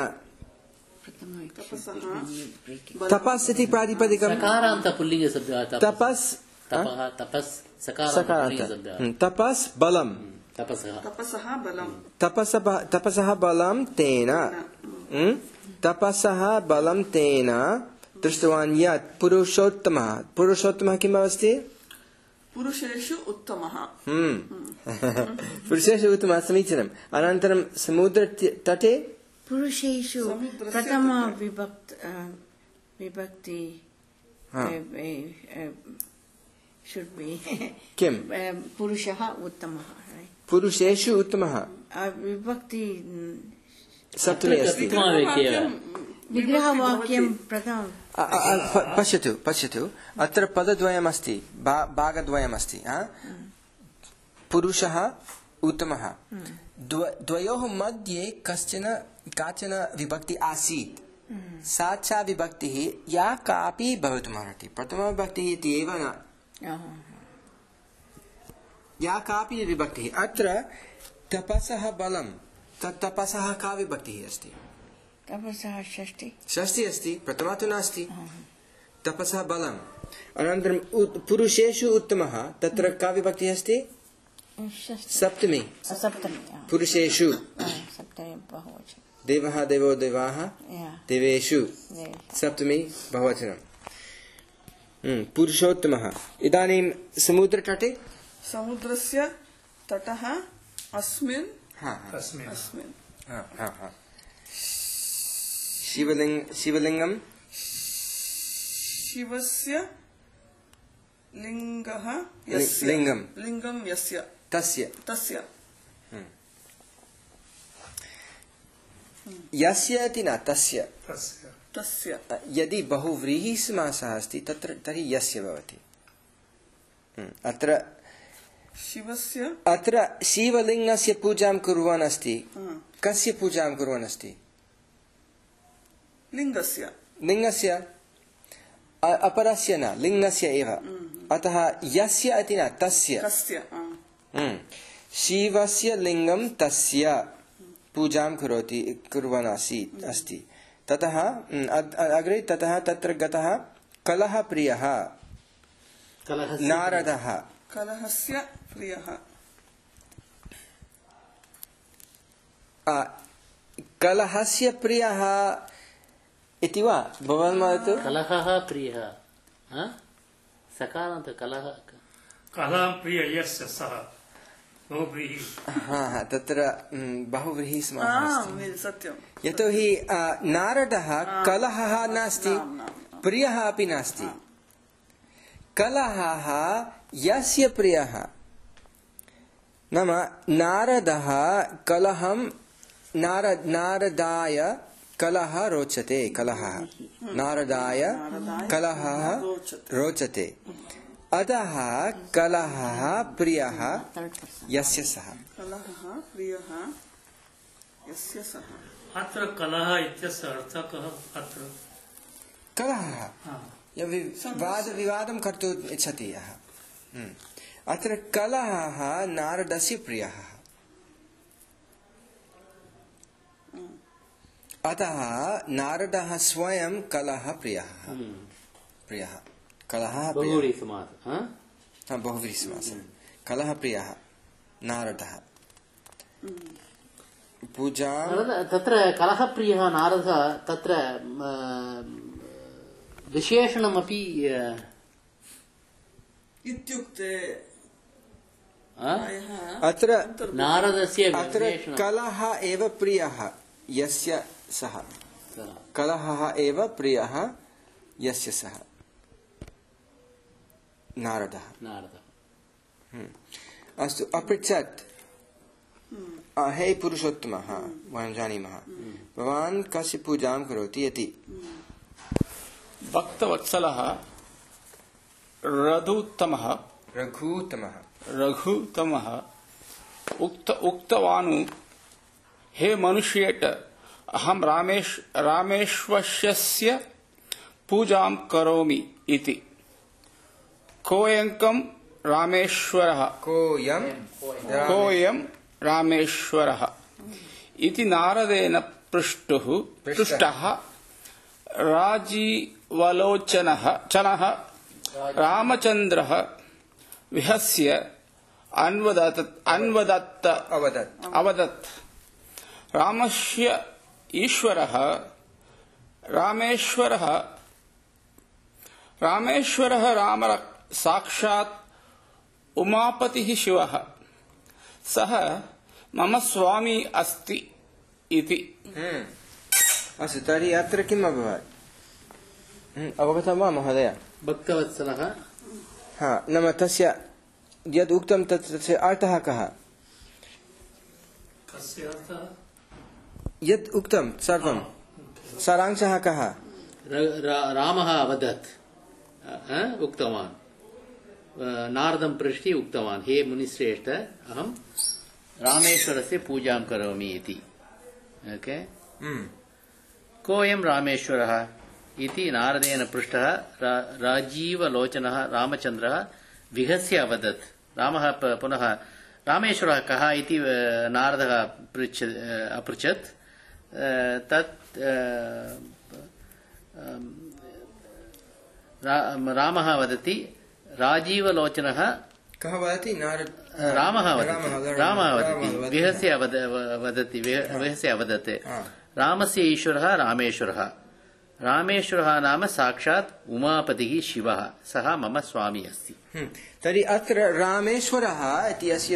तपस् इति प्रातिपदिकं सकारान्त पुल्लिङ्गशब्दः. तपस् तपस् सकारान्त तपस् बलं तपसः बलं तपसः बलं तेन. तपसः बलं तेन दृष्टवान् यत् पुरुषोत्तमः पुरुषोत्तमः किम् अस्ति? पुरुषेषु उत्तमः. पुरुषेषु उत्तमः. समीचीनम्. अनन्तरं समुद्रतटे पुरुषेषु प्रथमा विभक्ति विभक्ति should be किम्? पुरुषः उत्तमः. पुरुषेषु उत्तमः विभक्ति सप्तमी अस्ति. विग्रहवाक्यं प्रथमं. पश्यतु पश्यतु अत्र पदद्वयमस्ति, भागद्वयमस्ति. पुरुषः उत्तमः. द्वयोः मध्ये कश्चन काचन विभक्ति आसीत्. सा च विभक्तिः या कापि भवितुमर्हति. प्रथमविभक्तिः इति एव न, या कापि विभक्तिः. अत्र तपसः बलं, तत् तपसः का विभक्तिः अस्ति? तपसः षष्ठी षष्ठी अस्ति, प्रथमा तु नास्ति. तपसः बलम्. अनन्तरं पुरुषेषु उत्तमः, तत्र का विभक्तिः अस्ति? सप्तमी. सप्तमी पुरुषेषु सप्तमी बहुवचनं. देवः देवो देवाः देवेषु सप्तमी बहुवचनं. पुरुषोत्तमः. इदानीं समुद्रतटे समुद्रस्य तटः अस्मिन् अस्मिन् शिवलिंग शिवलिंगम शिवस्य लिंगः यस्य लिंगम लिंगम यस्य तस्य तस्य यस्य इति न तस्य तस्य तस्य यदि बहुव्रीहि समासः अस्ति तत्र तर्हि यस्य भवति अत्र शिवस्य अत्र शिवलिंगस्य पूजां कुर्वन् अस्ति कस्य पूजां कुर्वन् अस्ति लिंगस्य लिंगस्य अपरस्य न लिंगस्य एव अतः यस्य इति न तस्य तस्य शिवस्य लिंगं तस्य पूजां करोति कुर्वन् आसीत् अस्ति ततः अग्रे ततः तत्र गतः कलह प्रियः नारदः कलहस्य प्रियः कलहस्य प्रियः इति वा भवान् वदतु कलहः प्रियः सकारान्त कलह कलह प्रिय यस्य सः बहुव्रीहि हा हा तत्र बहुव्रीहि समासः अस्ति सत्यं यतोहि नारदः कलहः नास्ति प्रियः अपि नास्ति कलहः यस्य प्रियः नाम नारदः कलहं नारद नारदाय कलह रोचते कलहः नारदाय कलहः रोचते अतः कलहः प्रियः यस्य सः कलहः प्रियः यस्य सः अत्र कलह इत्यस्य अर्थः कः अत्र कलहः वाद विवादं कर्तुम् इच्छति यः अत्र कलहः नारदस्य प्रियः अतः नारदः स्वयं कलह प्रियः प्रियः कलह बहुव्रीहि समासः हाँ बहुव्रीहि समासः कलह प्रियः नारदः पूजा तत्र कलह प्रियः नारदः तत्र विशेषणमपि इत्युक्ते अत्र नारदस्य अत्र कलह एव प्रियः यस्य सः कलहः एव प्रियः यस्य सः नारदः नारदः अस्तु अपृच्छत् हे पुरुषोत्तमः वयं जानीमः भवान् कस्य पूजां करोति इति भक्तवत्सलः रघुत्तमः रघुत्तमः रघुत्तमः उक्त उक्तवानु हे मनुष्येट अहं रामेश रामेश्वरस्य पूजां करोमि इति कोयंकं रामेश्वरः कोयं कोयं रामेश्वरः इति नारदेन पृष्टुः पृष्टः राजीवलोचनः चनः रामचन्द्रः विहस्य अन्वदत् अन्वदत्त अवदत् अवदत् रामस्य ईश्वरः रामेश्वरः रामेश्वरः राम साक्षात् उमापतिः शिवः सः मम स्वामी अस्ति इति अस्तु तर्हि अत्र किम् अभवत् अवगतं वा महोदय भक्तवत्सलः हा नाम तस्य यद् उक्तं तत् तस्य अर्थः कः कस्य अर्थः यद् उक्तं सर्वं सारांशः कः रामः अवदत् उक्तवान् नारदं पृष्टि उक्तवान् हे मुनिश्रेष्ठ अहं रामेश्वरस्य पूजां करोमि इति ओके कोऽयं रामेश्वरः इति नारदेन पृष्टः राजीवलोचनः रामचन्द्रः विहस्य अवदत् रामः पुनः रामेश्वरः कः इति नारदः अपृच्छत् तत् रामः वदति राजीवलोचनः कः वदति रामः वदति रामः वदति विहस्य वदति विहस्य अवदत् रामस्य ईश्वरः रामेश्वरः रामेश्वरः नाम साक्षात् उमापतिः शिवः सः मम स्वामी अस्ति तर्हि अत्र रामेश्वरः इति अस्य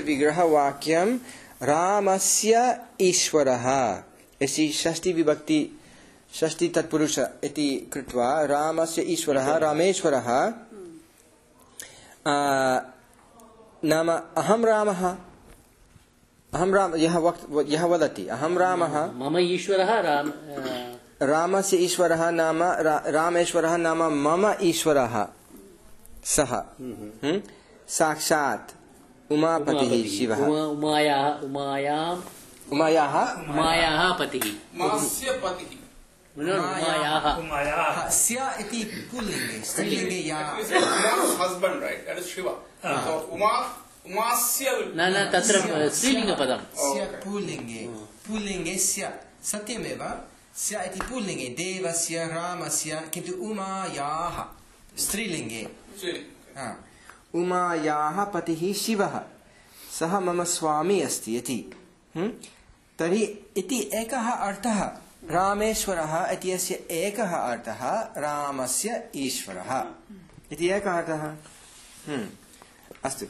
विग्रहवाक्यं रामस्य ईश्वरः इति षष्ठी विभक्ति षष्ठी तत्पुरुष इति कृत्वा रामस्य ईश्वरः रामेश्वरः नाम अहं रामः अहं राम यः वक्त यः वदति अहं रामः मम ईश्वरः राम रामस्य ईश्वरः नाम रा, रामेश्वरः नाम मम ईश्वरः सः साक्षात् उमापतिः शिवः उमायाः उमायाम् उमायाः उमायाः पतिः मास्य पतिः उमायाः उमायाः स्य इति पुल्लिङ्गे स्त्रीलिङ्गे या Uma's husband, right? That is Shiva. So Uma, Umasya. न न तत्र स्त्रीलिङ्गपदं स्य पुल्लिङ्गे पुल्लिङ्गे स्य सत्यमेव स्य इति पुल्लिङ्गे देवस्य रामस्य किन्तु उमायाः स्त्रीलिङ्गे हा उमायाः पतिः शिवः सः मम स्वामी अस्ति इति तर्हि इति एकः अर्थः रामेश्वरः इत्यस्य एकः अर्थः रामस्य ईश्वरः इति एकः अर्थः अस्तु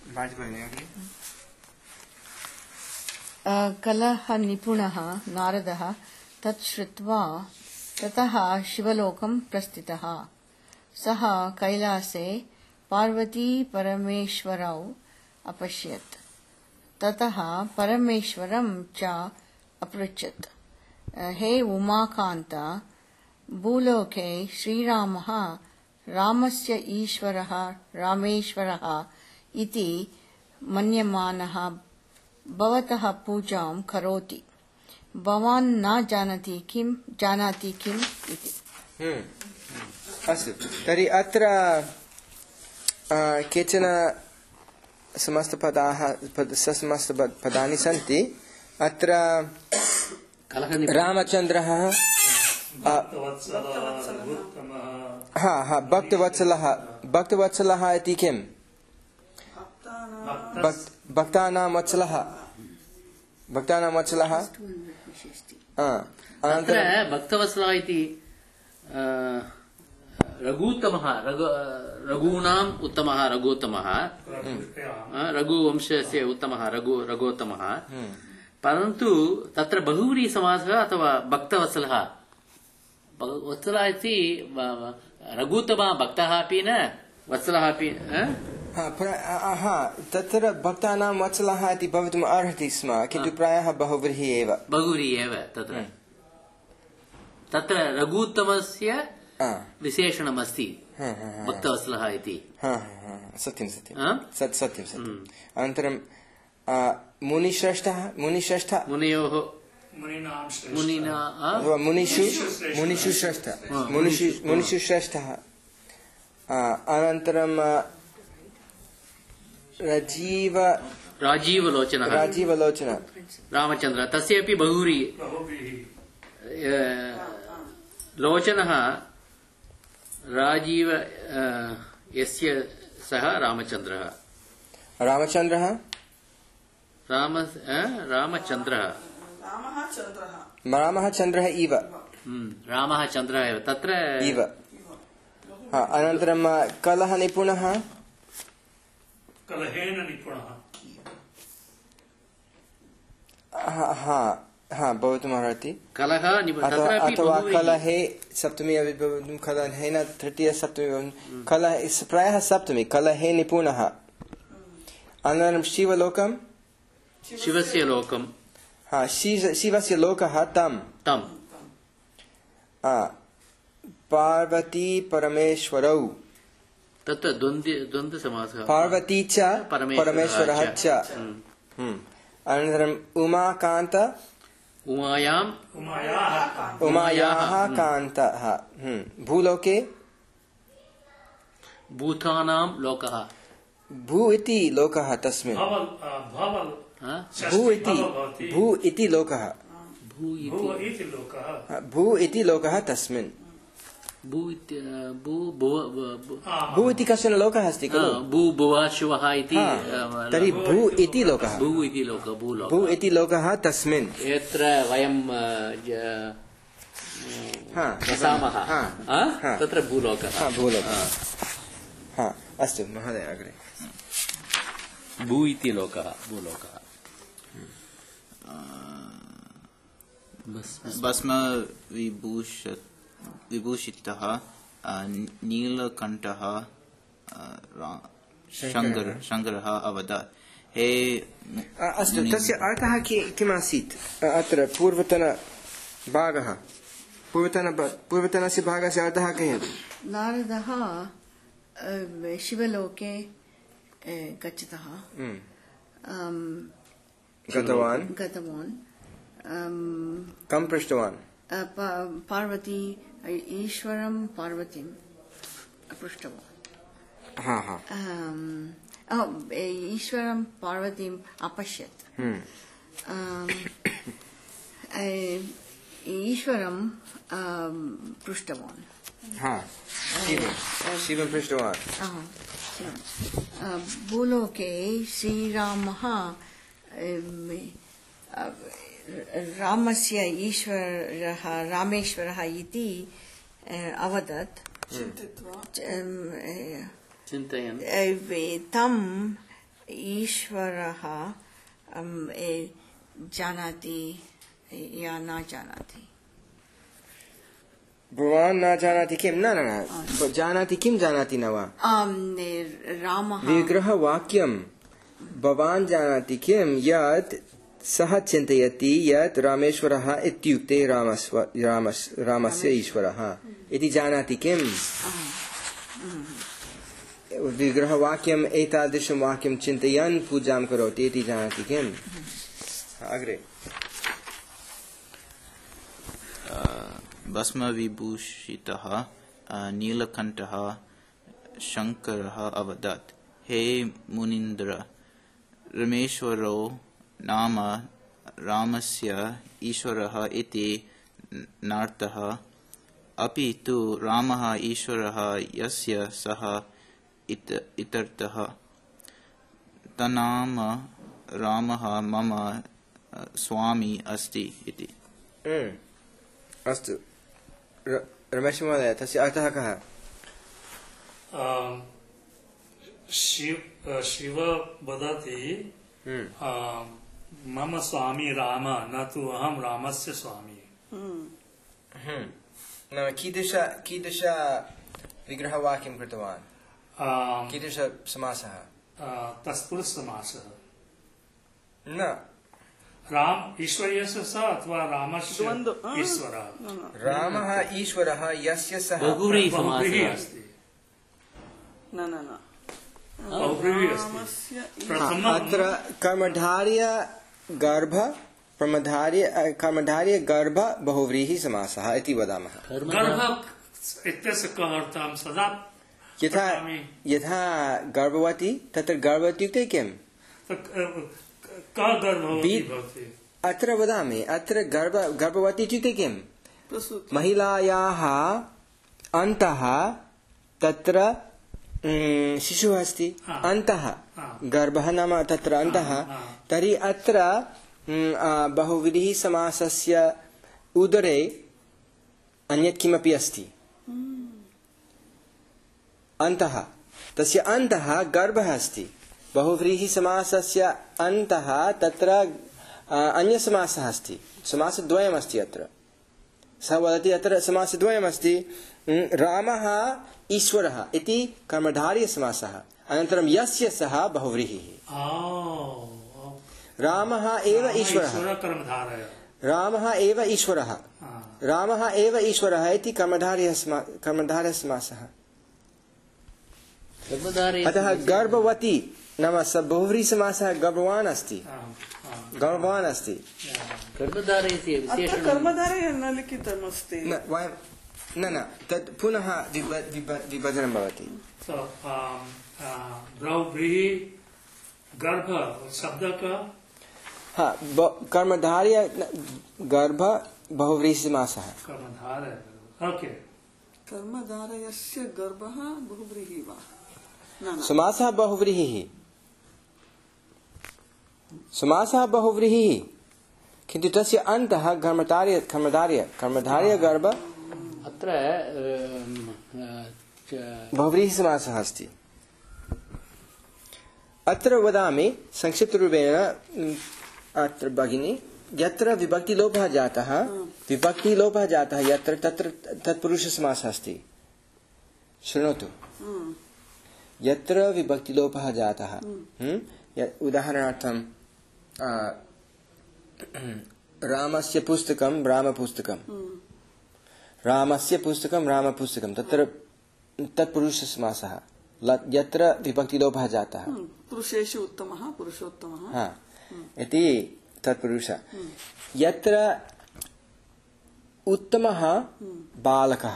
कलह निपुणः नारदः तत् श्रुत्वा ततः शिवलोकं प्रस्थितः सः कैलासे पार्वती परमेश्वरौ अपश्यत् ततः परमेश्वरं च अपृच्छत् हे उमाकान्त भूलोके श्रीरामः रामस्य ईश्वरः रामेश्वरः इति मन्यमानः भवतः पूजां करोति भवान् न जानाति किं जानाति किम् इति अस्तु तर्हि अत्र केचन समस्तपदाः समस्तपदानि सन्ति अत्र रामचन्द्रः हा हा भक्तवत्सलः भक्तवत्सलः इति किं भक्तानां वत्सलः भक्तानां वत्सलः तत्र भक्तवत्सलः इति रघुत्तमः रघूणाम् उत्तमः रघुत्तमः रघुवंशस्य उत्तमः रघु रघुत्तमः परन्तु तत्र बहुव्रीहि समासः अथवा भक्तवत्सलः वत्सलः इति रघुत्तमः भक्तः अपि न वत्सलः अपि तत्र भक्तानां वत्सलः इति भवितुम् अर्हति स्म किन्तु प्रायः बहुव्रीहि एव बहुव्रीहि एव तत्र तत्र रघुत्तमस्य विशेषणमस्ति भक्तवत्सलः इति सत्यं सत्यं सत् सत्यं सत्यम् अनन्तरं मुनिश्रेष्ठः मुनिश्रेष्ठ मुनयोः मुनिषु मुनिषु श्रेष्ठः मुनिषु मुनिषु श्रेष्ठः अनन्तरं राजीव राजीवलोचनः राजीवलोचनः रामचन्द्रः तस्यापि बहुव्रीहि लोचनः राजीव यस्य सः रामचन्द्रः रामचन्द्रः राम रामचन्द्रः रामः चन्द्रः इव रामः चन्द्रः एव तत्र इव अनन्तरं कलह निपुणः कलहेन निपुणः हा हा भवितुमर्हति कलह अथवा कलहे सप्तमी अपि भवितुं कलहेन तृतीय सप्तमी कलह प्रायः सप्तमी कलहे निपुणः अनन्तरं शिवलोकं शिवस्य लोकं हा शिवस्य लोकः तं तं पार्वती परमेश्वरौ तत्र द्वन्द्वसमासः पार्वती च परमेश्वरः च अनन्तरम् उमाकान्त उमायाम् उमायाः कान्तः भूलोके भूतानां लोकः भू इति लोकः तस्मिन् भू इति भू इति लोकः भू इति लोकः तस्मिन् भू इति कश्चन लोकः अस्ति खलु भू भुवः शिवः इति तर्हि भू इति लोकः भू इति लोकः भू इति लोकः तस्मिन् यत्र वयं वसामः तत्र भूलोकः भूलोकः अस्तु महोदय अग्रे भू इति लोकः भूलोकः भस्म विभूष विभूषितः नीलकण्ठः शङ्करः अवदत् हे अस्तु तस्य अर्थः किम् आसीत् अत्र पूर्वतन भागः पूर्वतन पूर्वतनस्य भागस्य अर्थः किम् नारदः शिवलोके गच्छतः गतवान् गतवान् कं पृष्टवान् पार्वती ईश्वरं पार्वतीं पृष्टवान् हा हा ईश्वरं पार्वतीम् अपश्यत् ईश्वरं पृष्टवान् हा शिवं पृष्टवान् भूलोके श्रीरामः रामस्य ईश्वरः रामेश्वरः इति अवदत् चिन्तयन् तम् ईश्वरः जानाति या न जानाति भगवान् न जानाति किं न न जानाति किं जानाति न वा रामः विग्रहवाक्यं भवान् जानाति किं यत् सः चिन्तयति यत् रामेश्वरः इत्युक्ते रामस्व रामस् रामस्य ईश्वरः इति जानाति किम् विग्रहवाक्यम् एतादृशं वाक्यं चिन्तयन् पूजां करोति इति जानाति किम् अग्रे भस्मविभूषितः नीलकण्ठः शङ्करः अवदत् हे मुनीन्द्र रामेश्वरो नाम रामस्य ईश्वरः इति नार्थः अपि तु रामः ईश्वरः यस्य सः इत्यर्थः तन्नाम रामः मम स्वामी अस्ति इति अस्तु रमेश महोदय तस्य अर्थः कः शिव वदति मम स्वामी राम न तु अहं रामस्य स्वामी नाम कीदृश कीदृश विग्रहवाक्यं कृतवान् कीदृश समासः तत्पुरुष समासः न राम ईश्वर्यस्य सः अथवा रामस्य ईश्वरः रामः ईश्वरः यस्य सः बहुव्रीहि समासः अस्ति न न न अत्र कर्मधार्य गर्भ कर्मधार्य कर्मधार्य गर्भ बहुव्रीहि समासः इति वदामः गर्भ इत्यस्य कः अर्थः सदा यथा यथा गर्भवती तत्र गर्भ इत्युक्ते किम् कः गर्भवती भवति अत्र वदामि अत्र गर्भ गर्भवती इत्युक्ते किम् महिलायाः अन्तः तत्र शिशुः अस्ति अन्तः गर्भः नाम तत्र अन्तः तर्हि अत्र बहुव्रीहि समासस्य उदरे अन्यत् किमपि अस्ति अन्तः तस्य अन्तः गर्भः अस्ति बहुव्रीहि समासस्य अन्तः तत्र अन्यसमासः अस्ति समासद्वयमस्ति अत्र सः वदति अत्र समासद्वयमस्ति रामः ईश्वरः इति कर्मधार्यसमासः अनन्तरं यस्य सः बहुव्रीहिः रामः एव ईश्वरः रामः एव ईश्वरः रामः एव ईश्वरः इति कर्मधार्यसमासः अतः गर्भवती नाम स बहुव्रीहि समासः गर्भवान् अस्ति गर्भवान् अस्ति कर्मधारयति विशेषणं कर्मधारे न लिखितमस्ति न वयं न न तत् पुनः विभजनं भवति बहुव्रीहि गर्भ शब्द का हा कर्मधार्य गर्भ बहुव्रीहि समासः कर्मधारय ओके कर्मधारयस्य गर्भः बहुव्रीहि वा समासः बहुव्रीहिः समासः बहुव्रीहिः किन्तु तस्य अन्तः कर्मधार्य कर्मधार्य कर्मधार्य गर्भ अत्र बहुव्रीहि समासः अस्ति अत्र वदामि संक्षिप्तरूपेण अत्र भगिनी यत्र विभक्तिलोपः जातः विभक्तिलोपः जातः यत्र तत्र तत्पुरुषसमासः अस्ति। शृणोतु, यत्र विभक्तिलोपः जातः, उदाहरणार्थं रामस्य पुस्तकं रामपुस्तकं, रामस्य पुस्तकं रामपुस्तकं, तत्र तत्पुरुषसमासः। यत्र विभक्तिलोपः जातः पुरुषेषु उत्तमः पुरुषोत्तमः, हा इति तत्पुरुष। यत्र उत्तमः बालकः,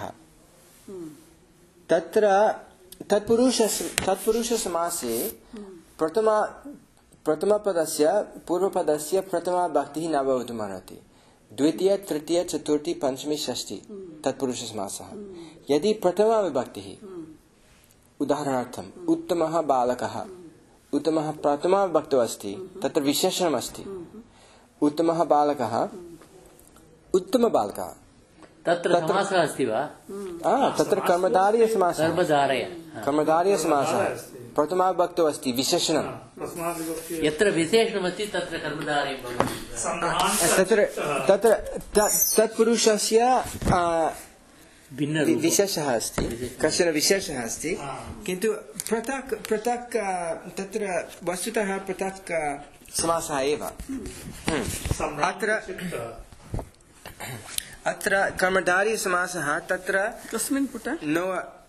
तत्र तत्पुरुष तत्पुरुषसमासे प्रथमा प्रथमपदस्य पूर्वपदस्य प्रथमा विभक्तिः न भवितुमर्हति। द्वितीय तृतीय चतुर्थी पञ्चमी षष्ठी तत्पुरुषसमासः। यदि प्रथमा विभक्तिः, उदाहरणार्थम् उत्तमः बालकः, उत्तमः प्रथमा विभक्तौ अस्ति, तत्र विशेषणम् अस्ति। उत्तमः बालकः, उत्तमबालकः, तत्र समासः अस्ति वा? तत्र कर्मधारयसमासः, कर्मधारय कर्मधारयसमासः प्रथमा विभक्तौ अस्ति, विशेषणम्। यत्र विशेषणमस्ति तत्र कर्मधारयं भवति। तत्र तत्र तत्पुरुषस्य भिन्नरूपं विशेषः अस्ति, कश्चन विशेषः अस्ति, किन्तु पृथक् पृथक् तत्र वस्तुतः पृथक् समासः एव। अत्र अत्र कर्मधारयसमासः तत्र कस्मिन् पुटे? नव,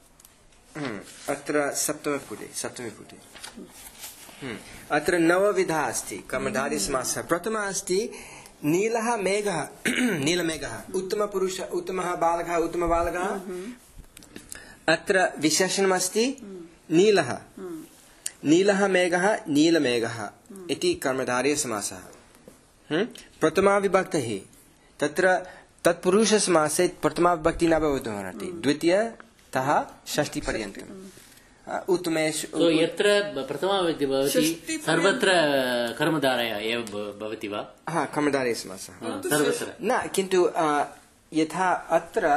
अत्र सप्तमे पुटे सप्तमे पुटे अत्र नवविधा अस्ति कर्मधारयसमासः। प्रथमः अस्ति नीलः मेघः, नीलमेघः, उत्तमपुरुष, उत्तमः बालकः, उत्तमबालकः। अत्र विशेषणमस्ति नीलः, नीलः मेघः, नीलमेघः इति कर्मधारयसमासः। प्रथमा विभक्तिः, तत्र तत्पुरुषसमासे प्रथमा विभक्तिः न भवितुमर्हति, द्वितीयतः षष्ठीपर्यन्तम्। उत्तमेषु तो यत्र प्रथमा विभक्तिः भवति सर्वत्र कर्मधारय एव भवति वा? हा, कर्मधारयसमासः सर्वत्र न, किन्तु यथा अत्र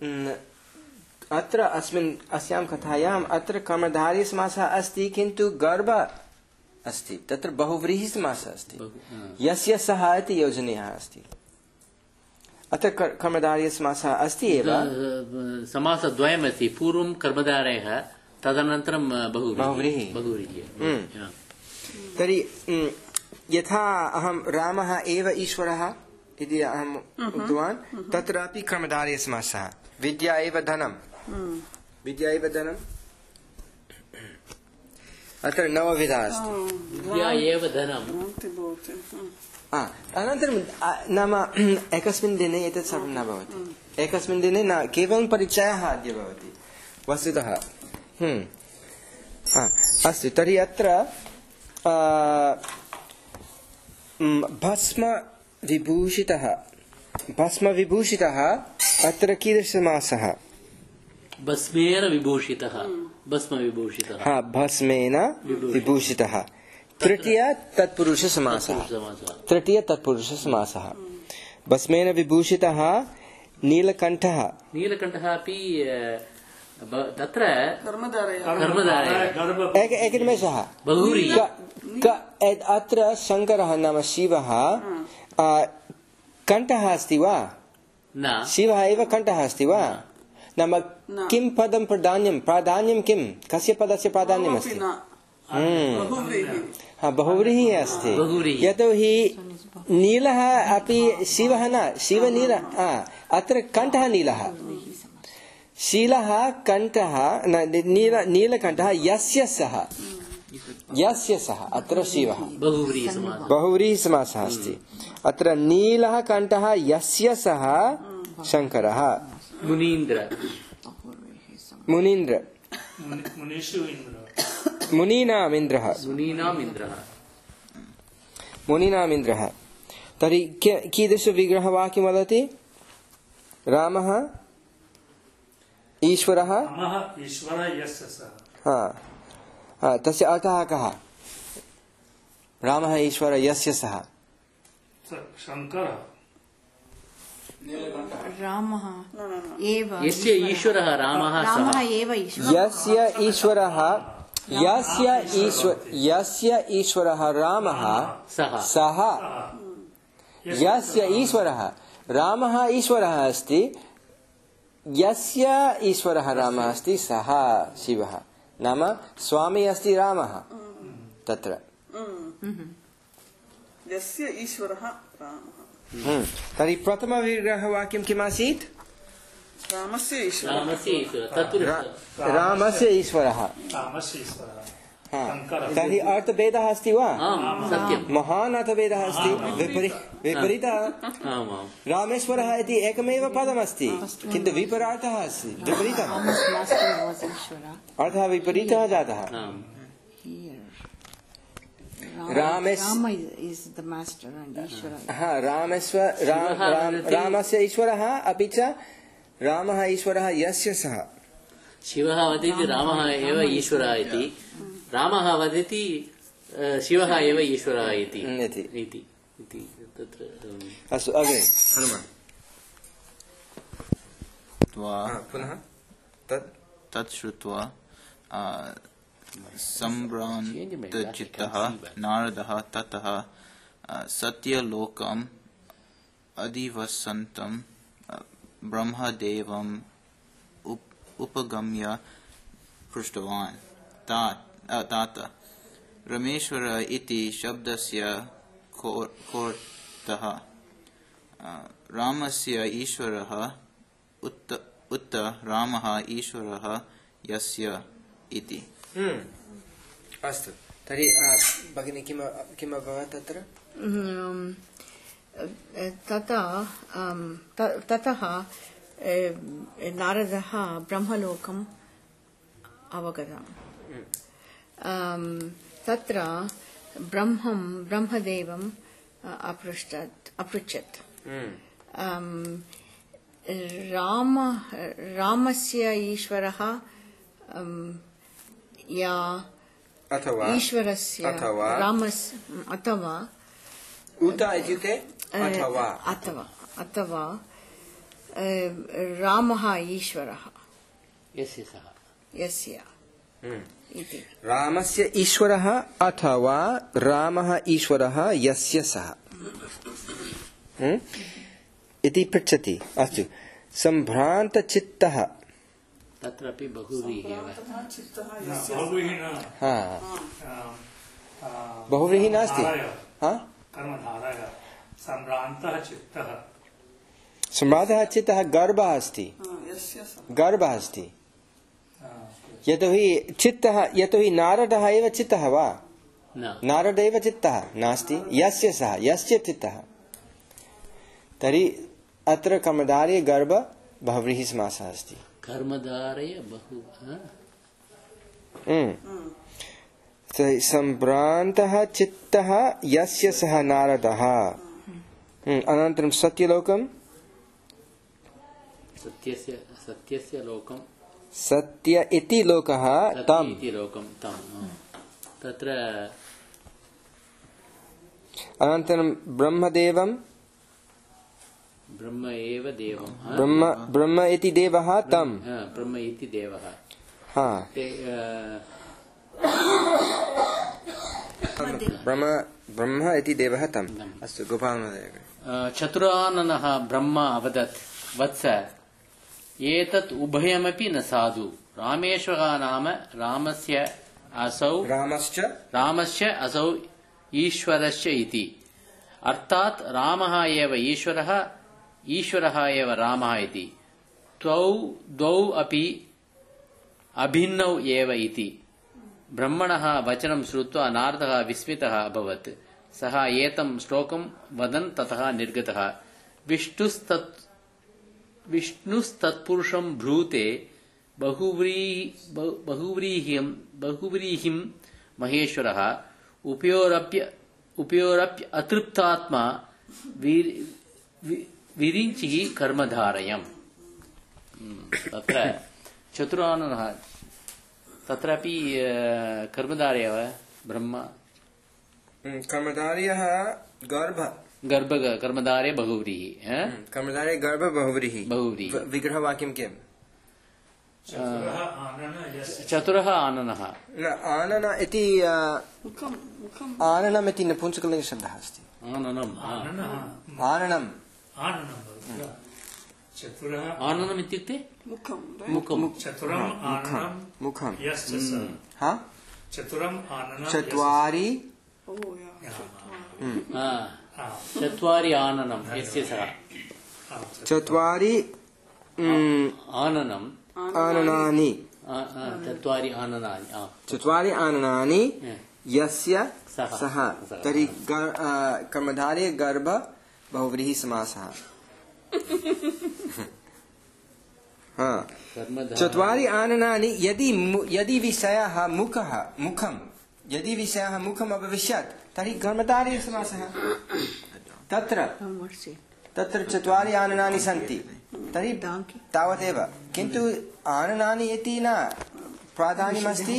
अत्र अस्मिन् अस्यां कथायाम् अत्र कर्मधारयसमासः अस्ति, किन्तु गर्भ अस्ति, तत्र बहुव्रीहिसमासः अस्ति, यस्य सः इति योजनीयः अस्ति। अत्र कर्मधारयसमासः अस्ति एव। समासद्वयमस्ति, पूर्वं कर्मधारयः, तदनन्तरं बहुव्रीहिः बहुव्रीहिः। तर्हि यथा अहं रामः एव ईश्वरः इति अहम् उक्तवान्, तत्रापि कर्मधारयसमासः। विद्या एव धनं, विद्या एव धनम्, अत्र नवविधा अस्ति। विद्या एव धनं। अनन्तरं नाम एकस्मिन् दिने एतत् सर्वं न भवति, एकस्मिन् दिने न केवलं परिचयः अद्य भवति वस्तुतः। अस्तु, तर्हि अत्र भस्मविभूषितः, भस्मविभूषितः अत्र कीदृशसमासः? भस्मेन विभूषितः, भस्मविभूषितः, हा, भस्मेन विभूषितः। तृतीय तत्पुरुषसमासः, तृतीय तत्पुरुषसमासः। भस्मेन विभूषितः नीलकण्ठः, नीलकण्ठः अपि तत्र कर्मधारयः। एकनिमेषः, अत्र शङ्करः नाम शिवः कण्ठः अस्ति वा? न, शिवः एव कण्ठः अस्ति वा? नाम किं पदं प्राधान्यं, प्राधान्यं किं, कस्य पदस्य प्राधान्यम् अस्ति? बहुव्रीहिः अस्ति, यतोहि नीलः अपि शिवः न, शिवनील, अत्र कण्ठः नीलः, शीलः कण्ठः नील, नीलकण्ठः यस्य सः, यस्य सः, अत्र शिवः बहुव्रीहिसमासः अस्ति। अत्र नीलः कण्ठः यस्य सः शङ्करः, मुनीन्द्र, मुनीन्द्र, मुनीनाम् इन्द्रः, मुनीनाम् इन्द्रः, मुनीनाम् इन्द्रः। तर्हि कीदृशविग्रहवाक्यं वदति? रामः ईश्वरः, हाँ, तस्य अर्थः कः? रामः ईश्वरः यस्य सः, शङ्करः, रामः एव, यस्य ईश्वरः रामः रामः एव ईश्वरः, यस्य ईश्वरः, यस्य ईश्वर, यस्य ईश्वरः रामः सः, यस्य ईश्वरः रामः ईश्वरः अस्ति यस्य ईश्वरः रामः अस्ति सः शिवः नाम स्वामी अस्ति रामः तत्र यस्य ईश्वरः रामः तर्हि प्रथमविग्रहवाक्यं किम् आसीत् रामस्य ईश्वरः रामस्य ईश्वरः तर्हि अर्थभेदः अस्ति वा महान् अर्थभेदः अस्ति विपरीतः रामेश्वरः इति एकमेव पदमस्ति किन्तु विपरीतः अस्ति विपरीतः अर्थः विपरीतः जातः रामस्य ईश्वरः अपि च रामः ईश्वरः यस्य सः शिवः वदति रामः एव ईश्वरः इति रामः वदति शिवः एव ईश्वरः इति इति इति तत्र अस्तु अग्रे हनुमान् पुनः तत् तत् श्रुत्वा सम्भ्रान्तचित्तः नारदः ततः सत्यलोकम् अधिवसन्तं ब्रह्मदेवम् उपगम्य पृष्टवान् तात रमेश्वर इति शब्दस्य कोऽर्थः रामस्य ईश्वरः उत उत रामः ईश्वरः यस्य इति अस्तु तर्हि भगिनी किम् किम् अभवत् तत्र ततः ततः नारदः ब्रह्मलोकम् अवगतम् तत्र ब्रह्मं ब्रह्मदेवम् अपृष्टत् अपृच्छत् राम रामस्य ईश्वरः या अथवा ईश्वरस्य रामस्य अथवा उत इत्युक्ते अथवा अथवा अथवा रामः ईश्वरः यस्य सः यस्य इति रामस्य ईश्वरः अथवा रामः ईश्वरः यस्य सः इति पृच्छति अस्तु सम्भ्रान्तचित्तः तत्रापि बहुव्रीहि बहुव्रीहि नास्ति सम्भ्रान्तः चित्तः गर्भः अस्ति गर्भः अस्ति यतोहि चित्तः यतोहि नारदः एव चित्तः वा नारद एव चित्तः नास्ति यस्य सः यस्य चित्तः तर्हि अत्र कर्मधारये गर्भ बहुव्रीहि समासः अस्ति कर्मधारय बहु सम्भ्रान्तः चित्तः यस्य सः नारदः अनन्तरं सत्यलोकं सत्यस्य सत्यस्य लोकं सत्य इति लोकः तम् इति लोकं तम् तत्र अनन्तरं ब्रह्मदेवं ब्रह्म एव देवं ब्रह्म ब्रह्म इति देवः तम् ब्रह्म इति देवः ब्रह्म ब्रह्म इति देवः तम् अस्तु गोपालमहोदय चतुराननः ब्रह्म अवदत् वत्स एतत् उभयमपि न साधु रामेश्वरः नाम रामस्य असौ रामश्च रामस्य असौ ईश्वरस्य इति अर्थात् रामः एव ईश्वरः ईश्वरः एव रामः इति द्वौ द्वौ अपि अभिन्नौ एव इति ब्रह्मणः वचनं श्रुत्वा नारदः विस्मितः अभवत् सः एतं श्लोकं वदन् ततः निर्गतः विष्णुस्तत् विष्णुस्तत्पुरुषं ब्रूते बहुव्रीहिं बहुव्रीहिं महेश्वरः उभयोरप्य उभयोरप्य अतृप्तात्मा विरिञ्चिः कर्मधारयम् तत्र चतुराननः तत्रापि कर्मधारय ब्रह्म कर्मधार्यः गर्भ गर्भ कर्मधारे बहुव्रीहि कर्मधारे गर्भ बहुव्रीहि बहुव्रीहि विग्रहवाक्यं किम् चतुरः आननः आनन इति आननम् इति नपुंसकलिङ्गशब्दः अस्ति आननम् आननम् चतुरः आननम् इत्युक्ते मुखं मुखं चतुरम् आननं मुखं यश्च सः हा चतुरम् आननं चत्वारि ओ या चत्वारि आननं यस्य सः चत्वारि आननं आननानि चत्वारि आननानि चत्वारि आननानि यस्य सः सः तर्हि कर्मधारे गर्भ बहुव्रीहि समासः हाँ चत्वारि आननानि यदि यदि विषयः मुखः मुखं यदि विषयः मुखम् अभविष्यत् तर्हि कर्मधारे समासः तत्र तत्र चत्वारि आननानि सन्ति तर्हि तावदेव किन्तु आननानि इति न प्राधान्यमस्ति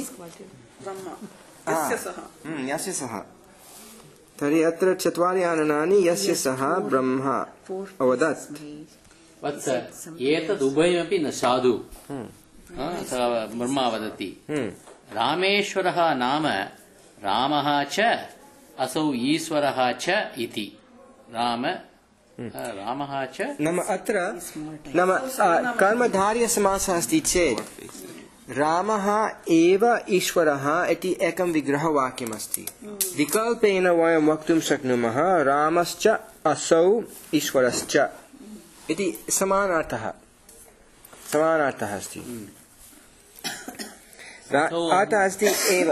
यस्य सः तर्हि अत्र चत्वारि आननानि यस्य सः ब्रह्म अवदत् वत्स एतद् उभयमपि न साधु ब्रह्मा वदति रामेश्वरः नाम रामः च असौ ईश्वरः च इति राम रामः च नाम अत्र नाम कर्मधार्यसमासः अस्ति चेत् रामः एव ईश्वरः इति एकं विग्रहवाक्यमस्ति विकल्पेन वयं वक्तुं शक्नुमः रामश्च असौ ईश्वरश्च इति समानार्थः समानार्थः अस्ति अर्थः अस्ति एव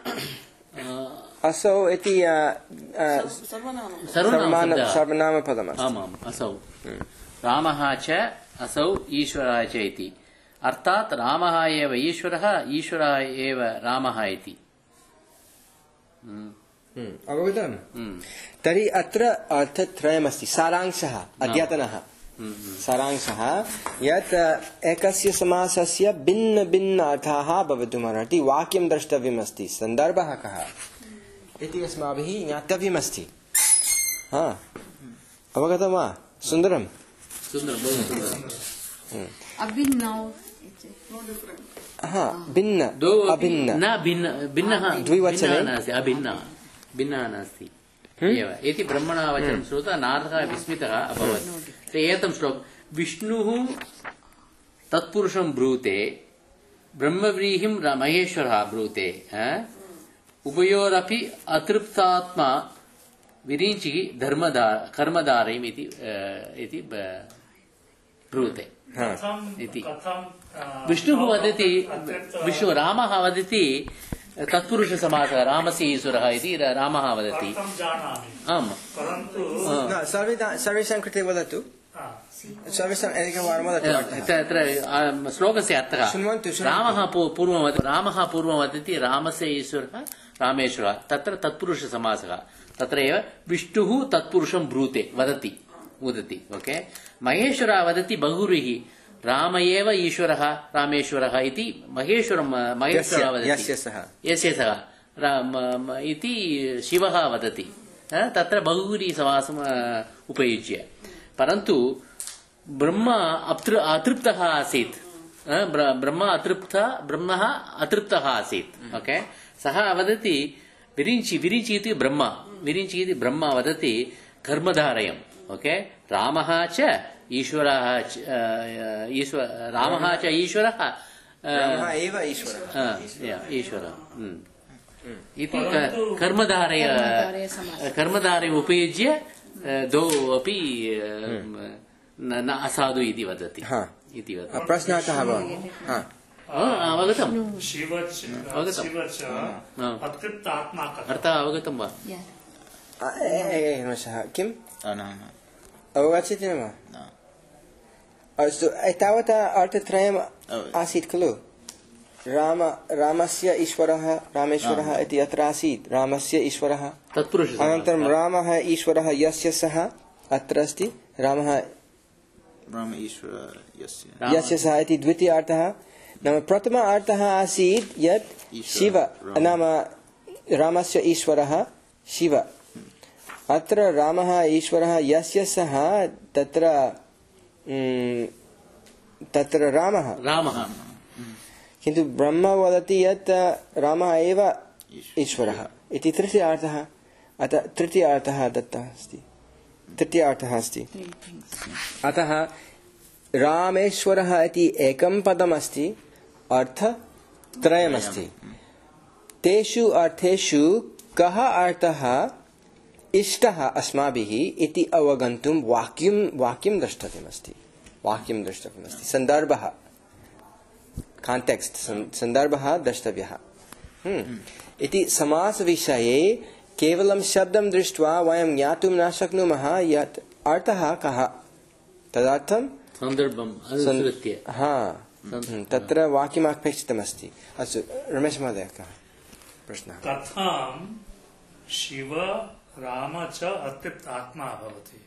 असौ इति सर्वनामपदमस्ति आमाम् असौ रामः च असौ ईश्वरः च इति अर्थात् रामः एव ईश्वरः ईश्वरः एव रामः इति अवगतं तर्हि अत्र अर्थत्रयमस्ति सारांशः अद्यतनः सारांशः यत् एकस्य समासस्य भिन्न भिन्न अर्थाः भवितुमर्हति वाक्यं द्रष्टव्यमस्ति सन्दर्भः कः इति अस्माभिः ज्ञातव्यमस्ति हा अवगतं वा सुन्दरं हा भिन्न अभिन्न न भिन्न भिन्नः द्विवचने नास्ति अभिन्नः भिन्नः नास्ति एव इति ब्रह्मणः वचनं श्रुत्वा नारदः विस्मितः अभवत् एतं श्लोकं विष्णुः तत्पुरुषं ब्रूते ब्रह्मव्रीहिं महेश्वरः ब्रूते उभयोरपि अतृप्तात्मा विरिञ्चिः धर्मदार कर्मधारयम् इति इति ब्रूते इति विष्णुः वदति विष्णु रामः वदति तत्पुरुषसमासः रामस्य ईश्वरः इति रामः वदति आम् सर्वेषां कृते वदतु सर्वेषां एकवारं वदतु तत्र श्लोकस्य अर्थः रामः पूर्वं रामः पूर्वं वदति रामस्य ईश्वरः रामेश्वरः तत्र तत्पुरुषसमासः तत्र एव विष्णुः तत्पुरुषं ब्रूते वदति वदति ओके महेश्वरः वदति बहुव्रीहि राम एव ईश्वरः रामेश्वरः इति महेश्वरं महेश्वरः वदति यस्य सः यस्य सः इति शिवः वदति तत्र बहुव्रीहिसमासम् उपयुज्य परन्तु ब्रह्म अतृप्तः आसीत् ब्रह्म अतृप्तः ब्रह्मः अतृप्तः आसीत् ओके सः वदति विरिञ्चि विरिञ्चि इति ब्रह्म विरिञ्चि इति ब्रह्म वदति कर्मधारयम् ओके रामः च ईश्वरः ईश्वर रामः च ईश्वरः एव ईश्वरः ईश्वरः इति कर्मधारय कर्मधारय उपयुज्य द्वौ अपि न असाधु इति वदति इति वदति प्रश्नः कः अवगतम् अर्थः अवगतं वा किम् अवगच्छति न वा अस्तु तावता अर्थत्रयम् आसीत् खलु राम रामस्य ईश्वरः रामेश्वरः इति अत्र आसीत् रामस्य ईश्वरः अनन्तरं रामः ईश्वरः यस्य सः अत्र अस्ति रामः यस्य सः इति द्वितीय अर्थः नाम प्रथम अर्थः आसीत् यत् शिव नाम रामस्य ईश्वरः शिव अत्र रामः ईश्वरः यस्य सः तत्र तत्र रामः रामः किन्तु ब्रह्म वदति यत् रामः एव ईश्वरः इति तृतीयार्थः अतः तृतीयार्थः दत्तः अस्ति, तृतीयार्थः अस्ति। अतः रामेश्वरः इति एकं पदमस्ति, अर्थत्रयमस्ति। तेषु अर्थेषु कः अर्थः इष्टः अस्माभिः इति अवगन्तुं वाक्यं वाक्यं द्रष्टव्यमस्ति, वाक्यं द्रष्टव्यमस्ति, सन्दर्भः, कान्टेक्स्ट्, सन्दर्भः द्रष्टव्यः इति। समासविषये केवलं शब्दं दृष्ट्वा वयं ज्ञातुं न शक्नुमः यत् अर्थः कः, तदर्थं सन्दर्भम् अनुसृत्य हा तत्र वाक्यम् अपेक्षितमस्ति। अस्तु, रमेश महोदय, कः प्रश्नः? कथं शिव राम च अतृप्तात्मा भवति?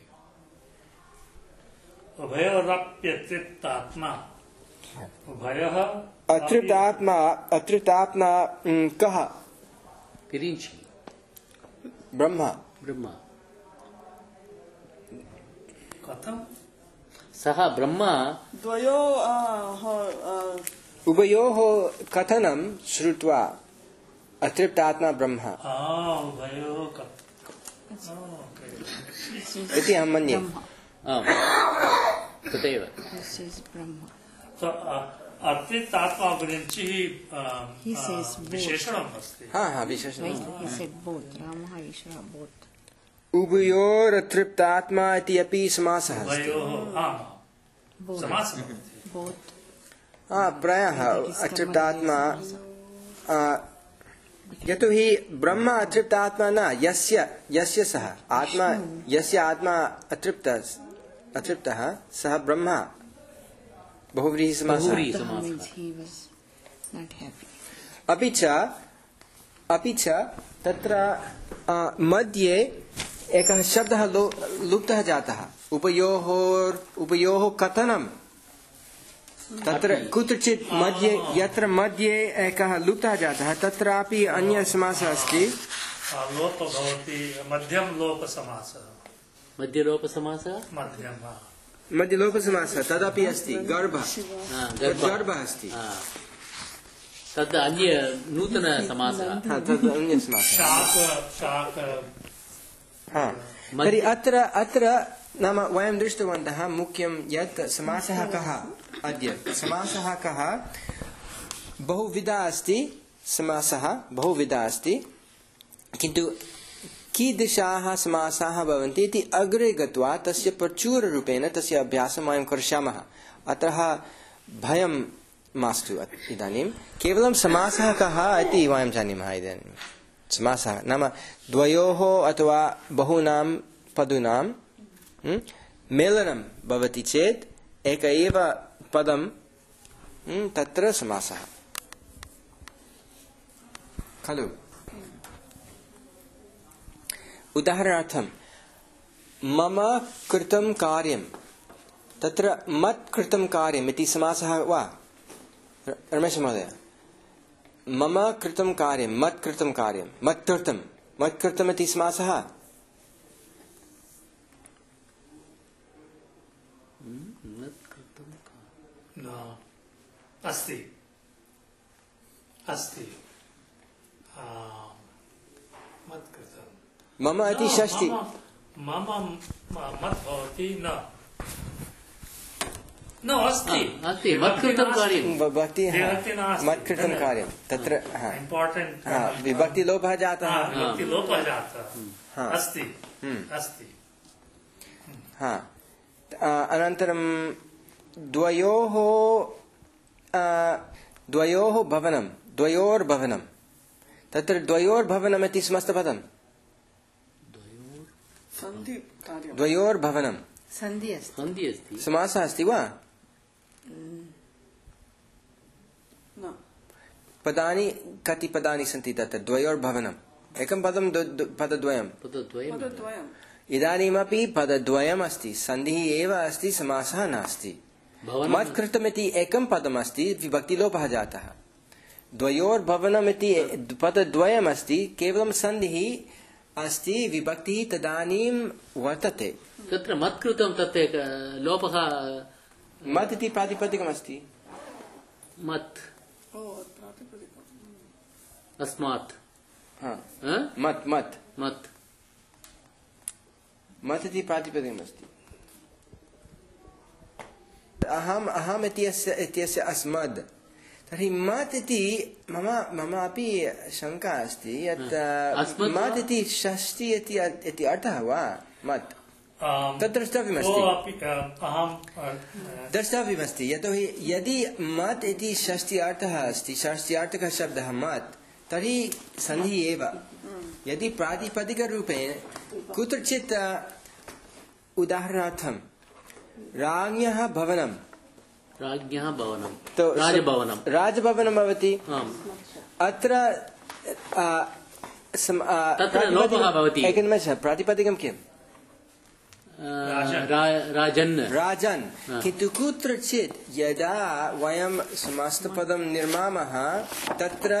उभयोरप्यतृप्तात्मा, उभयः अतृप्तात्मा, अतृप्तात्मा कः? किरीची, ब्रह्मा, ब्रह्मा। कथं सः ब्रह्मा द्वयो उभयोः कथनं श्रुत्वा अतृप्तात्मा ब्रह्मा इति अहं मन्ये। तदेव अतृप्तात्मा गुరించి विशेषणम् अस्ति। हा हा विशेषणम्। उभयोरतृप्तात्मा इति अपि समासः अस्ति। प्रायः अतृप्तात्मा, यतोहि ब्रह्म अतृप्तात्मा न, यस्य यस्य सः आत्मा, यस्य आत्मा अतृप्तः अतृप्तः सः ब्रह्मा, बहुव्रीहि समासः। अपि च अपि च तत्र मध्ये एकः शब्दः लुप्तः जातः, उभयोः उभयोः कथनं। तत्र कुत्रचित् मध्ये, यत्र मध्ये एकः लुप्तः जातः, तत्रापि अन्य समासः अस्ति। लोप भवति, मध्यम लोप समासः, मध्यलोप समासः, मध्यम मध्यलोप समासः तदपि अस्ति। गर्भ, गर्भः अस्ति, तद् अन्य नूतन समासः, तद् अन्य समासः। शाक शाक तर्हि अत्र अत्र नाम वयं दृष्टवन्तः मुख्यं यत् समासः कः। अद्य समासः कः, बहुविधा अस्ति, समासः बहुविधा अस्ति, किन्तु कीदृशाः समासाः भवन्ति इति अग्रे गत्वा तस्य प्रचुररूपेण तस्य अभ्यासं वयं करिष्यामः। अतः भयं मास्तु। इदानीं केवलं समासः कः इति वयं जानीमः। इदानीं समासः नाम द्वयोः अथवा बहूनां पदूनां मेलनं भवति चेत् एक एव पदं, तत्र समासः खलु। उदाहरणार्थं मम कृतं कार्यं, तत्र मत् कृतं कार्यम् इति समासः वा रमेश महोदय? मम कृतं कार्यं, मत् कृतं कार्यं, मत् कृतं, मत् कृतम् इति समासः। अस्ति अस्ति मत् कृतं, मम इति षष्टि, मम मत् भवति न न अस्ति अस्ति मत् कृतं कार्यं भवति, मत् कृतं कार्यं, तत्र इम्पोर्टेण्ट् विभक्तिलोपः जातः, विभक्तिलोपः जातः, अस्ति अस्ति। हा, अनन्तरं द्वयोः द्वयोः भवनं, द्वयोर्भवनं, तत्र द्वयोर्भवनम् इति समस्तपदं, द्वयोर्भवनं सन्धि अस्ति, समासः अस्ति वा? पदानि कति पदानि सन्ति तत्र? द्वयोर्भवनम्, एकं पदं, पदद्वयं, इदानीमपि पदद्वयम् अस्ति, सन्धिः एव अस्ति, समासः नास्ति। मत् कृतमिति एकं पदमस्ति, विभक्तिलोपः जातः। द्वयोर्भवनमिति पदद्वयम् अस्ति, केवलं सन्धिः अस्ति, विभक्तिः तदानीं वर्तते। तत्र मत् कृतं तत् लोपः, मत् इति प्रातिपदिकमस्ति, मत् अस्मात्, मत् मत् मत् मत् इति प्रातिपदिकमस्ति। अहम् अहम् इत्यस्य इत्यस्य अस्मद्, तर्हि मत् इति मम मम अपि शङ्का अस्ति यत् मत् इति षष्टि इति अर्थः वा मत् तत् द्रष्टव्यमस्ति द्रष्टव्यमस्ति यतोहि यदि मत् इति षष्टि अर्थः अस्ति, षष्ट्यार्थकः शब्दः मत्, तर्हि सन्धिः एव। यदि प्रातिपदिकरूपेण कुत्रचित् उदाहरणार्थं राज्ञः भवनं राज्ञः भवनं तो राजभवनं राजभवनं भवति, अत्र तत्र लोपः भवति। एकनिमेषः, प्रातिपदिकं किम्? राजन् राजन्। किन्तु कुत्रचित् यदा वयं समस्तपदं निर्मामः तत्र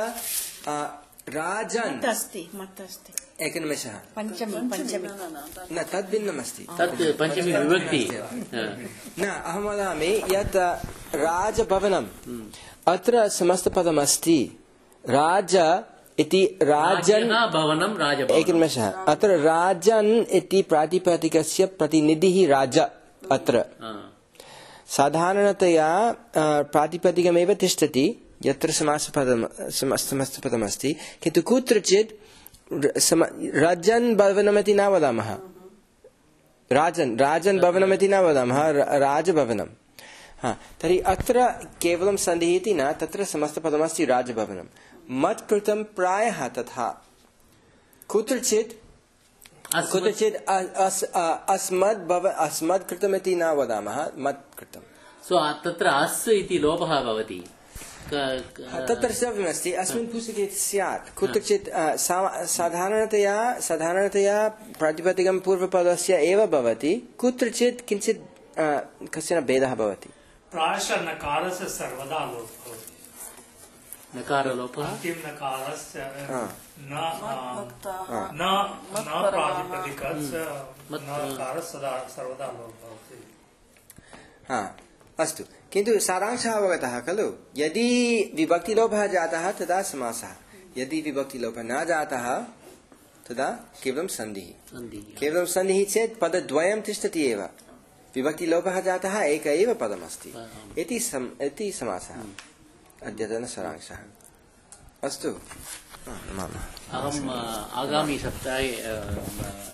राजन् अस्ति मत् अस्ति। एकनिमेषः, पञ्चमी पञ्चमी न तद् भिन्नमस्ति, तत् पञ्चमी विभक्ति न। अहं वदामि यत् राजभवनम् अत्र समस्तपदम् अस्ति, राज इति राजन् भवनं राजभवनम्। एकनिमेषः, अत्र राजन् इति प्रातिपदिकस्य प्रतिनिधिः राज। अत्र साधारणतया प्रातिपदिकमेव तिष्ठति यत्र समासपदं समस्तपदमस्ति, किन्तु कुत्रचित् राजन् भवनमिति न वदामः, राजन् राजन् भवनमिति न वदामः, राजभवनं। हा, तर्हि अत्र केवलं सन्धिः इति न, तत्र समस्तपदमस्ति राजभवनं। मत् कृतं प्रायः तथा, कुत्रचित् कुत्रचित् अस्मद् भव अस्मद् कृतमिति न वदामः, मत् कृतं। सो तत्र अस् इति लोपः भवति, तत्र शब्दमस्ति। अस्मिन् पुस्तके स्यात् कुत्रचित् साधारणतया साधारणतया प्रातिपदिकं पूर्वपदस्य एव भवति, कुत्रचित् किञ्चित् कश्चन भेदः भवति। प्रायशः नकारस्य सर्वदा लोपः भवति, नकारलोपः अन्तिम नकारस्य न न न प्रातिपदिकस्य नकारस्य सर्वदा लोपः भवति। हा, अस्तु, किन्तु सारांशः अवगतः खलु? यदि विभक्तिलोपः जातः तदा समासः, यदि विभक्तिलोपः न जातः तदा केवलं सन्धिः। केवलं सन्धिः चेत् पदद्वयं तिष्ठति एव, विभक्तिलोपः जातः एक एव पदमस्ति इति सम इति समासः अद्यतनसारांशः। अस्तु, अहम् आगामी सप्ताहे